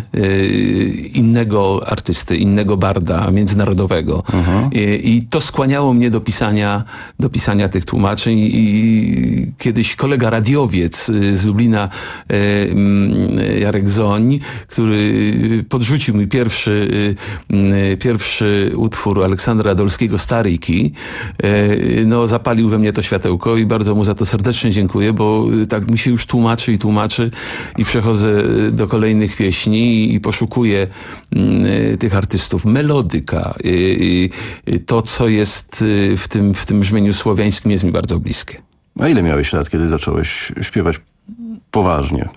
innego artysty, innego barda międzynarodowego. Mhm. I, I to skłaniało mnie do pisania, do pisania tych tłumaczeń. I kiedyś kolega radiowiec z Lublina, Jarek Zoń, który podrzucił mi pierwszy, pierwszy utwór Aleksandra Dolskiego, Staryjki, no zapalił we mnie to światełko i bardzo mu za to serdecznie serdecznie dziękuję, bo tak mi się już tłumaczy i tłumaczy i przechodzę do kolejnych pieśni i poszukuję y, tych artystów. Melodyka, y, y, to co jest y, w tym, w tym brzmieniu słowiańskim jest mi bardzo bliskie. A ile miałeś lat, kiedy zacząłeś śpiewać poważnie?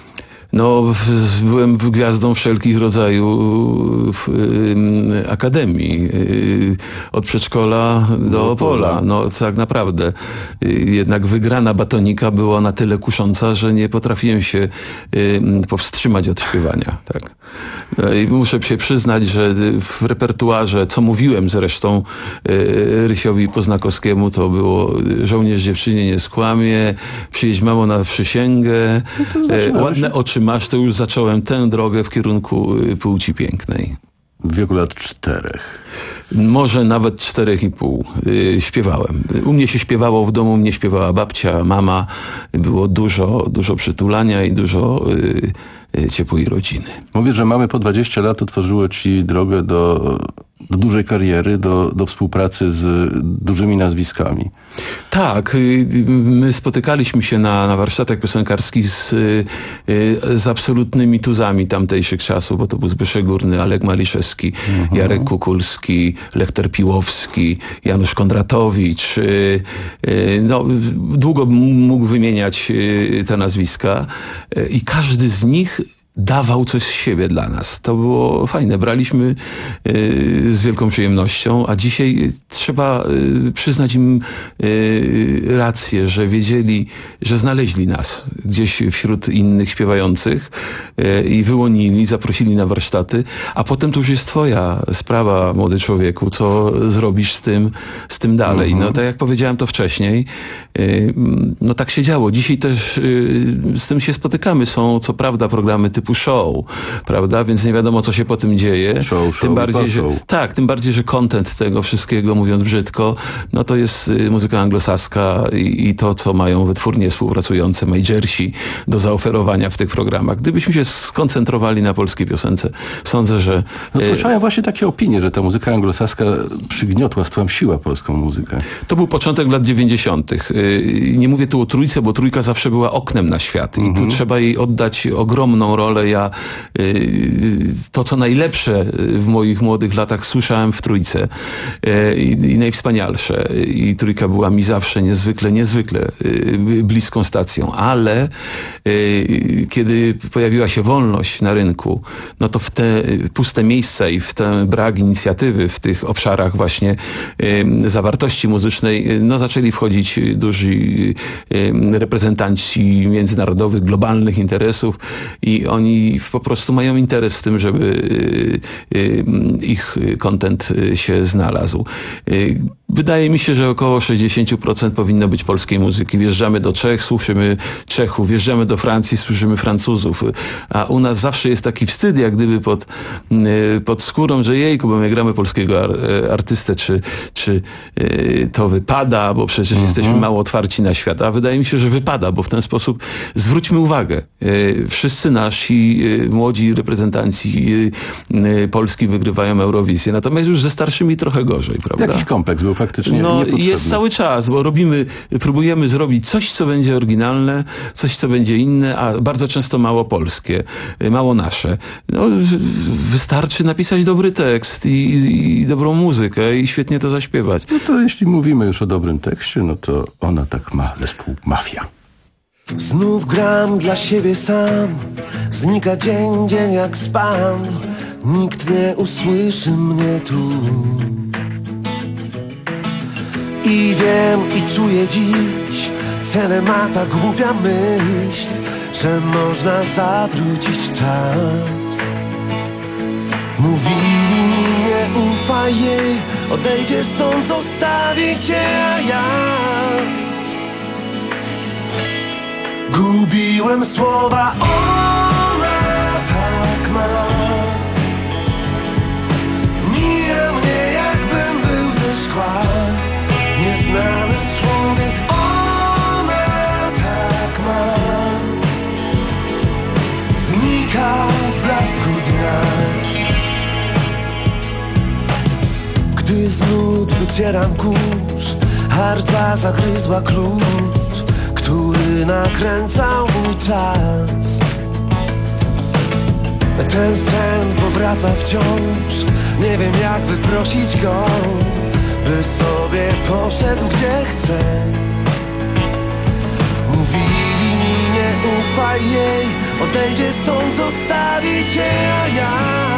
No, w, byłem gwiazdą wszelkich rodzajów y, akademii. Y, od przedszkola do Opola. No, tak naprawdę. Y, jednak wygrana batonika była na tyle kusząca, że nie potrafiłem się y, powstrzymać od śpiewania. Tak. No, i muszę się przyznać, że w repertuarze, co mówiłem zresztą y, Rysiowi Poznakowskiemu, to było Żołnierz dziewczynie nie skłamie, Przyjedź mamo na przysięgę, No y, Ładne oczy masz, to już zacząłem tę drogę w kierunku płci pięknej. W wieku lat czterech. Może nawet czterech i pół yy, śpiewałem. U mnie się śpiewało w domu, mnie śpiewała babcia, mama. Było dużo, dużo przytulania i dużo yy, yy, ciepłej rodziny. Mówisz, że mamy po dwadzieścia lat otworzyło ci drogę do, do dużej kariery, do, do współpracy z dużymi nazwiskami. Tak, my spotykaliśmy się na, na warsztatach piosenkarskich z, z absolutnymi tuzami tamtejszych czasów, bo to był Zbyszek Górny, Alek Maliszewski, mhm. Jarek Kukulski, Lech Terpiłowski, Janusz Kondratowicz. No, długo mógł wymieniać te nazwiska i każdy z nich dawał coś z siebie dla nas. To było fajne. Braliśmy y, z wielką przyjemnością, a dzisiaj trzeba y, przyznać im y, rację, że wiedzieli, że znaleźli nas gdzieś wśród innych śpiewających y, i wyłonili, zaprosili na warsztaty, a potem to już jest twoja sprawa, młody człowieku, co zrobisz z tym, z tym dalej. Mhm. No tak jak powiedziałem to wcześniej, y, no tak się działo. Dzisiaj też y, z tym się spotykamy. Są co prawda programy typu show, prawda? Więc nie wiadomo, co się po tym dzieje. Show, show tym bardziej, że, show. tak, tym bardziej, że content tego wszystkiego, mówiąc brzydko, no to jest y, muzyka anglosaska i, i to, co mają wytwórnie współpracujące majorsi do zaoferowania w tych programach. Gdybyśmy się skoncentrowali na polskiej piosence, sądzę, że... No, y, słyszałem właśnie takie opinie, że ta muzyka anglosaska przygniotła, stłamsiła polską muzykę. To był początek lat dziewięćdziesiątych. Y, nie mówię tu o trójce, bo trójka zawsze była oknem na świat i Mhm. tu trzeba jej oddać ogromną rolę. Ja to, co najlepsze w moich młodych latach słyszałem w trójce i, i najwspanialsze. I trójka była mi zawsze niezwykle, niezwykle bliską stacją. Ale kiedy pojawiła się wolność na rynku, no to w te puste miejsca i w ten brak inicjatywy w tych obszarach właśnie zawartości muzycznej, no zaczęli wchodzić duzi reprezentanci międzynarodowych, globalnych interesów i oni po prostu mają interes w tym, żeby ich content się znalazł. Wydaje mi się, że około sześćdziesiąt procent powinno być polskiej muzyki. Wjeżdżamy do Czech, słyszymy Czechów, wjeżdżamy do Francji, słyszymy Francuzów. A u nas zawsze jest taki wstyd, jak gdyby pod, pod skórą, że jejku, bo my gramy polskiego ar, artystę, czy, czy to wypada, bo przecież mhm. jesteśmy mało otwarci na świat. A wydaje mi się, że wypada, bo w ten sposób zwróćmy uwagę. Wszyscy nasi młodzi reprezentanci Polski wygrywają Eurowizję. Natomiast już ze starszymi trochę gorzej, prawda? Jakiś kompleks był faktycznie No niepotrzebny. jest cały czas, bo robimy, próbujemy zrobić coś, co będzie oryginalne, coś, co będzie inne, a bardzo często mało polskie, mało nasze. No, wystarczy napisać dobry tekst i, i dobrą muzykę i świetnie to zaśpiewać. No to jeśli mówimy już o dobrym tekście, no to ona tak ma, zespół Mafia. Znów gram dla siebie sam, znika dzień, dzień jak spam. Nikt nie usłyszy mnie tu. I wiem i czuję dziś, cele ma ta głupia myśl, że można zawrócić czas. Mówili mi nie ufaj jej, odejdzie stąd, zostawi cię, a ja gubiłem słowa, ona tak ma. Mija mnie jakbym był ze szkła. Nieznany człowiek, ona tak ma. Znika w blasku dnia. Gdy z nut wycieram kurz, harca zagryzła klucz, który który nakręcał mój czas. Ten sen powraca wciąż, nie wiem jak wyprosić go, by sobie poszedł gdzie chce. Mówili mi nie ufaj jej, odejdzie stąd, zostawi cię, a ja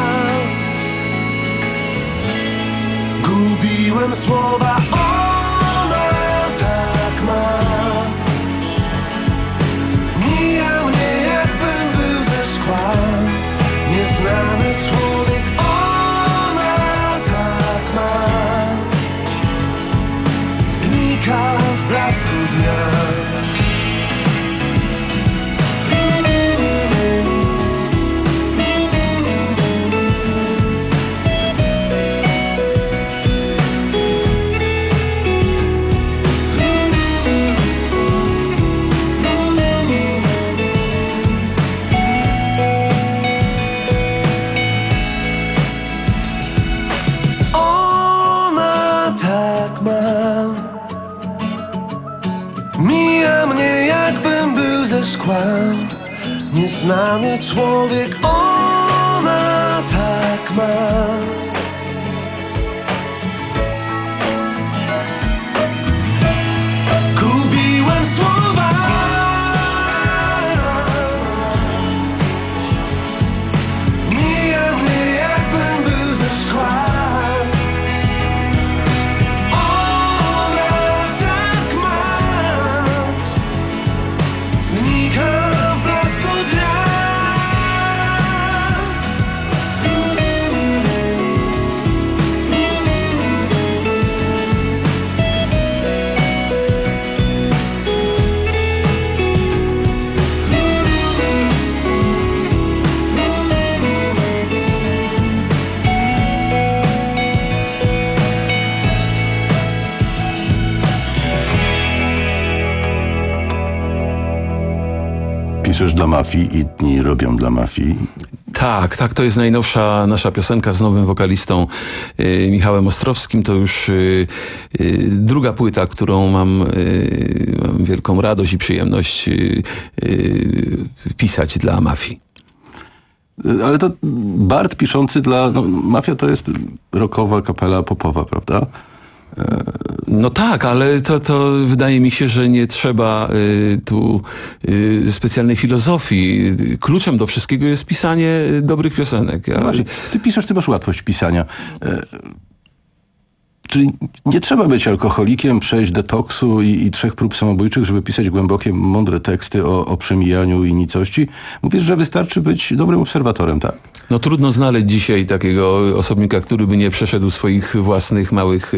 gubiłem słowa, ona tak ma. Mija mnie jakbym był ze szkła, nieznany człowiek, ona tak ma. Znika w blasku dnia. Szkła, nieznany człowiek, ona tak ma. Gubiłem słowa, mija mnie jakbym był ze szkła. Piszesz dla mafii i dni robią dla mafii. Tak, tak, to jest najnowsza nasza piosenka z nowym wokalistą y, Michałem Ostrowskim. To już y, y, druga płyta, którą mam, y, mam wielką radość i przyjemność y, y, pisać dla mafii. Ale to Bart piszący dla... No, mafia to jest rockowa kapela popowa, prawda? No tak, ale to, to wydaje mi się, że nie trzeba y, tu y, specjalnej filozofii. Kluczem do wszystkiego jest pisanie dobrych piosenek. Ja... No właśnie, ty piszesz, ty masz łatwość pisania. E, czyli nie trzeba być alkoholikiem, przejść detoksu i, i trzech prób samobójczych, żeby pisać głębokie, mądre teksty o, o przemijaniu i nicości. Mówisz, że wystarczy być dobrym obserwatorem, tak? No trudno znaleźć dzisiaj takiego osobnika, który by nie przeszedł swoich własnych małych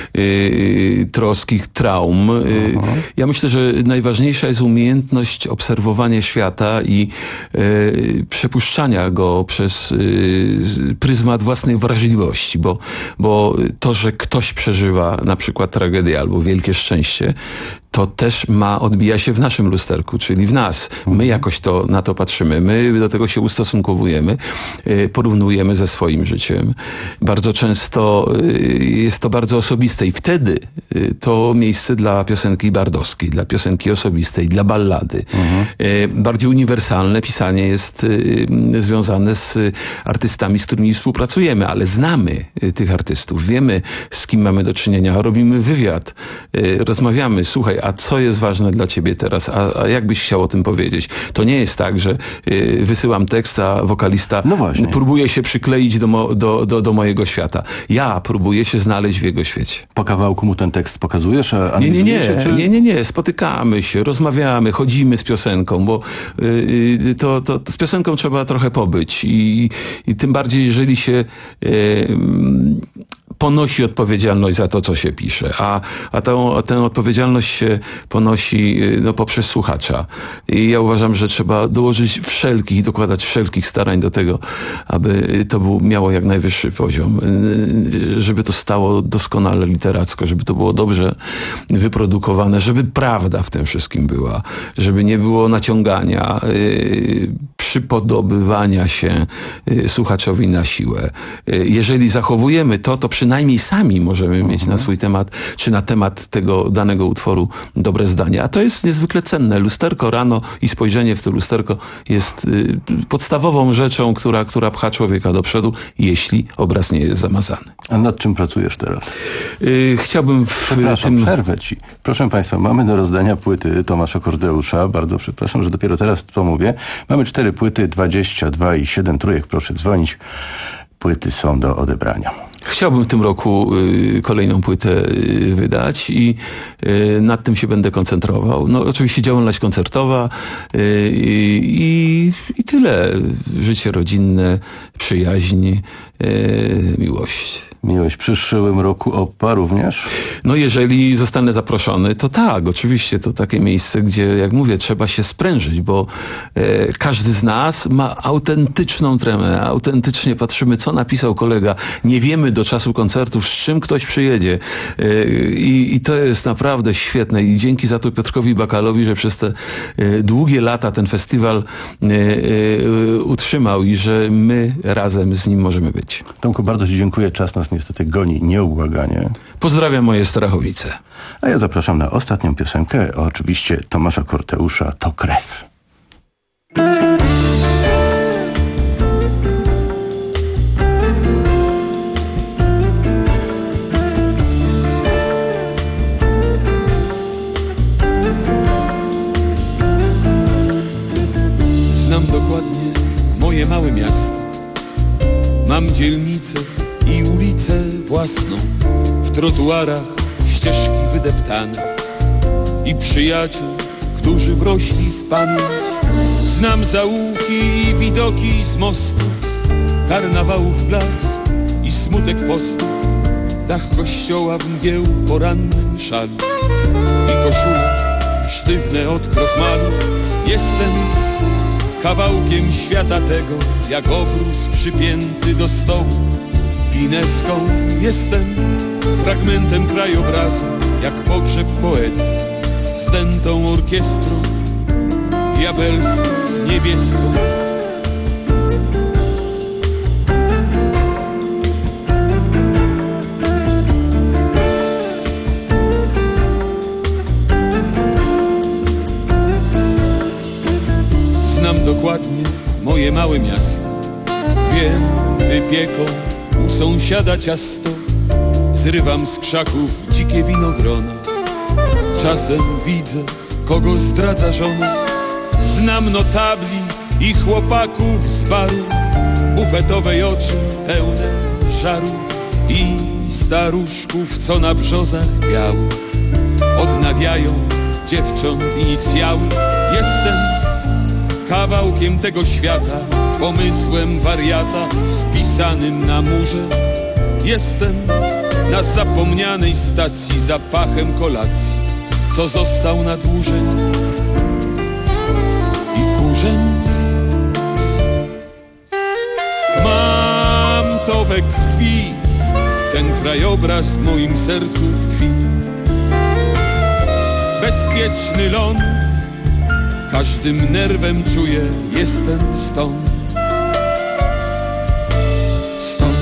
yy, troskich traum. Yy, ja myślę, że najważniejsza jest umiejętność obserwowania świata i yy, przepuszczania go przez yy, pryzmat własnej wrażliwości, bo, bo to, że ktoś przeżywa na przykład tragedię albo wielkie szczęście, to też ma, odbija się w naszym lusterku, czyli w nas. My jakoś to na to patrzymy, my do tego się ustosunkowujemy, porównujemy ze swoim życiem. Bardzo często jest to bardzo osobiste i wtedy to miejsce dla piosenki bardowskiej, dla piosenki osobistej, dla ballady. Mhm. Bardziej uniwersalne pisanie jest związane z artystami, z którymi współpracujemy, ale znamy tych artystów, wiemy, z kim mamy do czynienia, robimy wywiad, rozmawiamy, słuchaj, a co jest ważne dla ciebie teraz, a, a jak byś chciał o tym powiedzieć? To nie jest tak, że y, wysyłam tekst, a wokalista no próbuje się przykleić do, mo, do, do, do mojego świata. Ja próbuję się znaleźć w jego świecie. Po kawałku mu ten tekst pokazujesz, a nie, nie, nie, się, czy... nie, nie, nie, spotykamy się, rozmawiamy, chodzimy z piosenką, bo y, to, to, to z piosenką trzeba trochę pobyć i, i tym bardziej, jeżeli się y, ponosi odpowiedzialność za to, co się pisze, a, a tą, tę odpowiedzialność się ponosi no, poprzez słuchacza. I ja uważam, że trzeba dołożyć wszelkich, dokładać wszelkich starań do tego, aby to był, miało jak najwyższy poziom, żeby to stało doskonale literacko, żeby to było dobrze wyprodukowane, żeby prawda w tym wszystkim była, żeby nie było naciągania, yy, przypodobywania się yy, słuchaczowi na siłę. Yy, jeżeli zachowujemy to, to przynajmniej przynajmniej sami możemy mieć na swój temat, czy na temat tego danego utworu dobre zdanie. A to jest niezwykle cenne. Lusterko rano i spojrzenie w to lusterko jest y, podstawową rzeczą, która, która pcha człowieka do przodu, jeśli obraz nie jest zamazany. A nad czym pracujesz teraz? Y, chciałbym w Przepraszam, tym... przerwę ci. Proszę Państwa, mamy do rozdania płyty Tomasza Kordeusza. Bardzo przepraszam, że dopiero teraz to mówię. Mamy cztery płyty, dwadzieścia dwa i siedem trójek. Proszę dzwonić. Płyty są do odebrania. Chciałbym w tym roku y, kolejną płytę y, wydać i y, nad tym się będę koncentrował. No oczywiście działalność koncertowa y, i, i tyle. Życie rodzinne, przyjaźń, y, miłość. Miłość w przyszłym roku Oppa również? No jeżeli zostanę zaproszony, to tak, oczywiście to takie miejsce, gdzie, jak mówię, trzeba się sprężyć, bo e, każdy z nas ma autentyczną tremę, autentycznie patrzymy, co napisał kolega. Nie wiemy do czasu koncertów, z czym ktoś przyjedzie. E, i, I to jest naprawdę świetne i dzięki za to Piotrkowi Bakalowi, że przez te e, długie lata ten festiwal e, e, utrzymał i że my razem z nim możemy być. Tomku, bardzo ci dziękuję. Czas nas niestety goni nieubłaganie. Pozdrawiam moje Starachowice. A ja zapraszam na ostatnią piosenkę, oczywiście Tomasza Kordeusza, To krew. Znam dokładnie moje małe miasto. Mam dzielnicę i ulicę własną, w trotuarach ścieżki wydeptane i przyjaciół, którzy wrośli w pamięć. Znam zaułki i widoki z mostów, karnawałów blask i smutek postów, dach kościoła w mgieł porannym szalu i koszule sztywne od krochmalu. Jestem kawałkiem świata tego, jak obrus przypięty do stołu. Pineską jestem fragmentem krajobrazu, jak pogrzeb poety, zdętą orkiestrą diabelską, niebieską. Znam dokładnie moje małe miasto. Wiem, gdy pieką u sąsiada ciasto, zrywam z krzaków dzikie winogrona. Czasem widzę, kogo zdradza żona. Znam notabli i chłopaków z baru, bufetowej oczy pełne żaru i staruszków, co na brzozach białych odnawiają dziewcząt inicjały. Jestem kawałkiem tego świata, pomysłem wariata spisanym na murze. Jestem na zapomnianej stacji zapachem kolacji, co został na dłużej i kurzem. Mam to we krwi, ten krajobraz w moim sercu tkwi. Bezpieczny ląd, każdym nerwem czuję, jestem stąd. Stąd.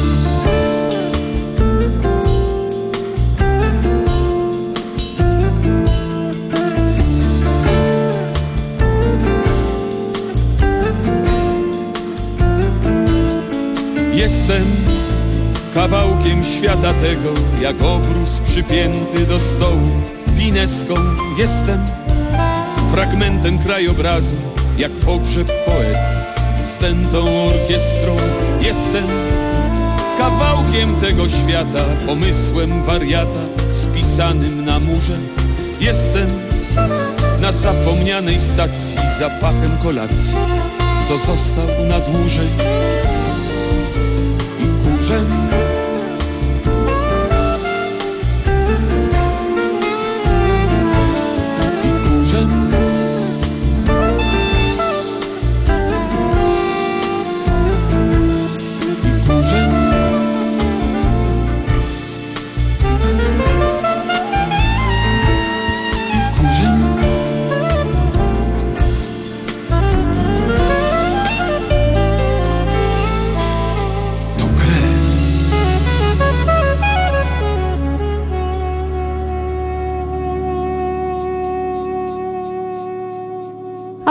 Jestem kawałkiem świata tego, jak obrus przypięty do stołu. Pineską jestem fragmentem krajobrazu, jak pogrzeb poety, zdętą orkiestrą. Jestem kawałkiem tego świata, pomysłem wariata spisanym na murze. Jestem na zapomnianej stacji zapachem kolacji, co został na dłużej i kurzem.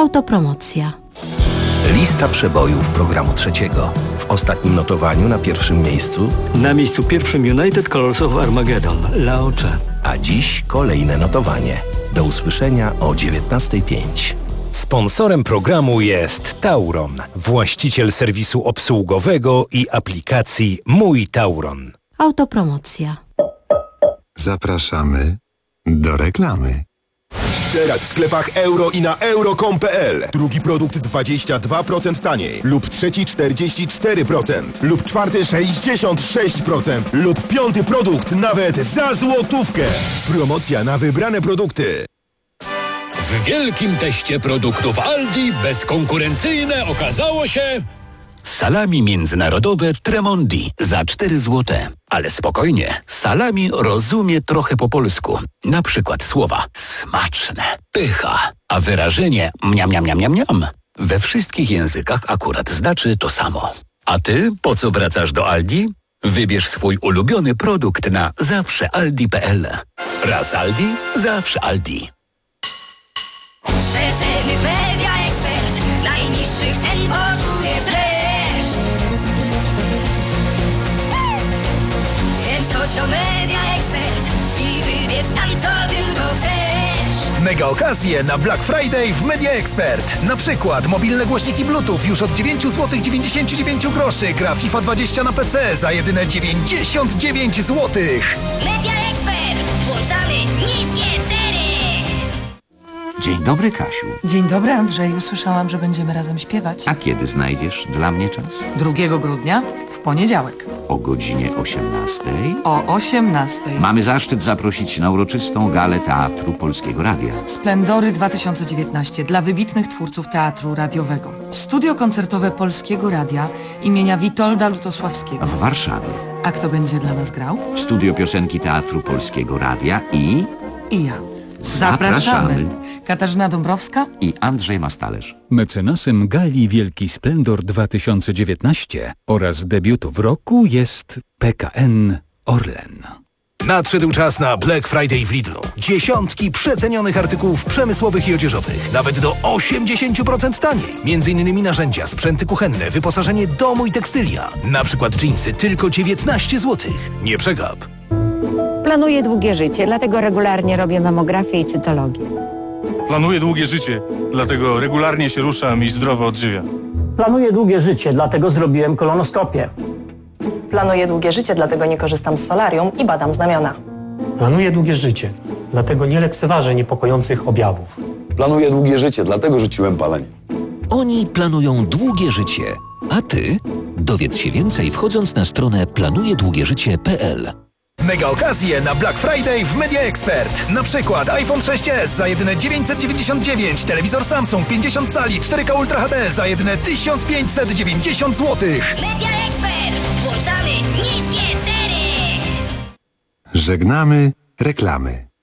Autopromocja. Lista przebojów programu trzeciego. W ostatnim notowaniu na pierwszym miejscu... Na miejscu pierwszym United Colors of Armageddon, Laocze. A dziś kolejne notowanie. Do usłyszenia o dziewiętnasta pięć. Sponsorem programu jest Tauron, właściciel serwisu obsługowego i aplikacji Mój Tauron. Autopromocja. Zapraszamy do reklamy. Teraz w sklepach euro i na euro kropka com kropka p l. Drugi produkt dwadzieścia dwa procent taniej. Lub trzeci czterdzieści cztery procent. Lub czwarty sześćdziesiąt sześć procent. Lub piąty produkt nawet za złotówkę. Promocja na wybrane produkty. W wielkim teście produktów Aldi bezkonkurencyjne okazało się... Salami międzynarodowe Tremondi za cztery złote. Ale spokojnie, salami rozumie trochę po polsku. Na przykład słowa smaczne, pycha, a wyrażenie mniam, mniam, mniam, mniam, mniam we wszystkich językach akurat znaczy to samo. A ty po co wracasz do Aldi? Wybierz swój ulubiony produkt na zawsze aldi kropka p l. Raz Aldi, zawsze Aldi. Rzetelny Media Ekspert, najniższych cen poczujesz dreszcz. Więc chodź do Media Ekspert i wybierz tam, co tylko chcesz. Mega okazje na Black Friday w Media Expert. Na przykład mobilne głośniki Bluetooth już od dziewięć złotych dziewięćdziesiąt dziewięć groszy. Gra FIFA dwadzieścia na P C za jedyne dziewięćdziesiąt dziewięć złotych. Media Expert, włączamy niskie ceny. Dzień dobry, Kasiu. Dzień dobry, Andrzeju. Słyszałam, że będziemy razem śpiewać. A kiedy znajdziesz dla mnie czas? drugiego grudnia, w poniedziałek. O godzinie osiemnastej? O osiemnastej. Mamy zaszczyt zaprosić na uroczystą galę Teatru Polskiego Radia. Splendory dwa tysiące dziewiętnaście dla wybitnych twórców teatru radiowego. Studio koncertowe Polskiego Radia imienia Witolda Lutosławskiego. W Warszawie. A kto będzie dla nas grał? Studio Piosenki Teatru Polskiego Radia i... I ja. Zapraszamy. Zapraszamy. Katarzyna Dąbrowska i Andrzej Mastalerz. Mecenasem gali Wielki Splendor dwa tysiące dziewiętnaście oraz debiutów roku jest P K N Orlen. Nadszedł czas na Black Friday w Lidlu. Dziesiątki przecenionych artykułów przemysłowych i odzieżowych. Nawet do osiemdziesiąt procent taniej. Między innymi narzędzia, sprzęty kuchenne, wyposażenie domu i tekstylia. Na przykład dżinsy tylko dziewiętnaście złotych. Nie przegap. Planuję długie życie, dlatego regularnie robię mamografię i cytologię. Planuję długie życie, dlatego regularnie się ruszam i zdrowo odżywiam. Planuję długie życie, dlatego zrobiłem kolonoskopię. Planuję długie życie, dlatego nie korzystam z solarium i badam znamiona. Planuję długie życie, dlatego nie lekceważę niepokojących objawów. Planuję długie życie, dlatego rzuciłem palenie. Oni planują długie życie, a ty dowiedz się więcej wchodząc na stronę planuje długie życie kropka p l. Mega okazje na Black Friday w Media Expert. Na przykład iPhone sześć S za jedyne dziewięćset dziewięćdziesiąt dziewięć, telewizor Samsung pięćdziesiąt cali cztery K Ultra H D za jedyne tysiąc pięćset dziewięćdziesiąt złotych. Media Expert, włączamy niskie ceny. Żegnamy reklamy.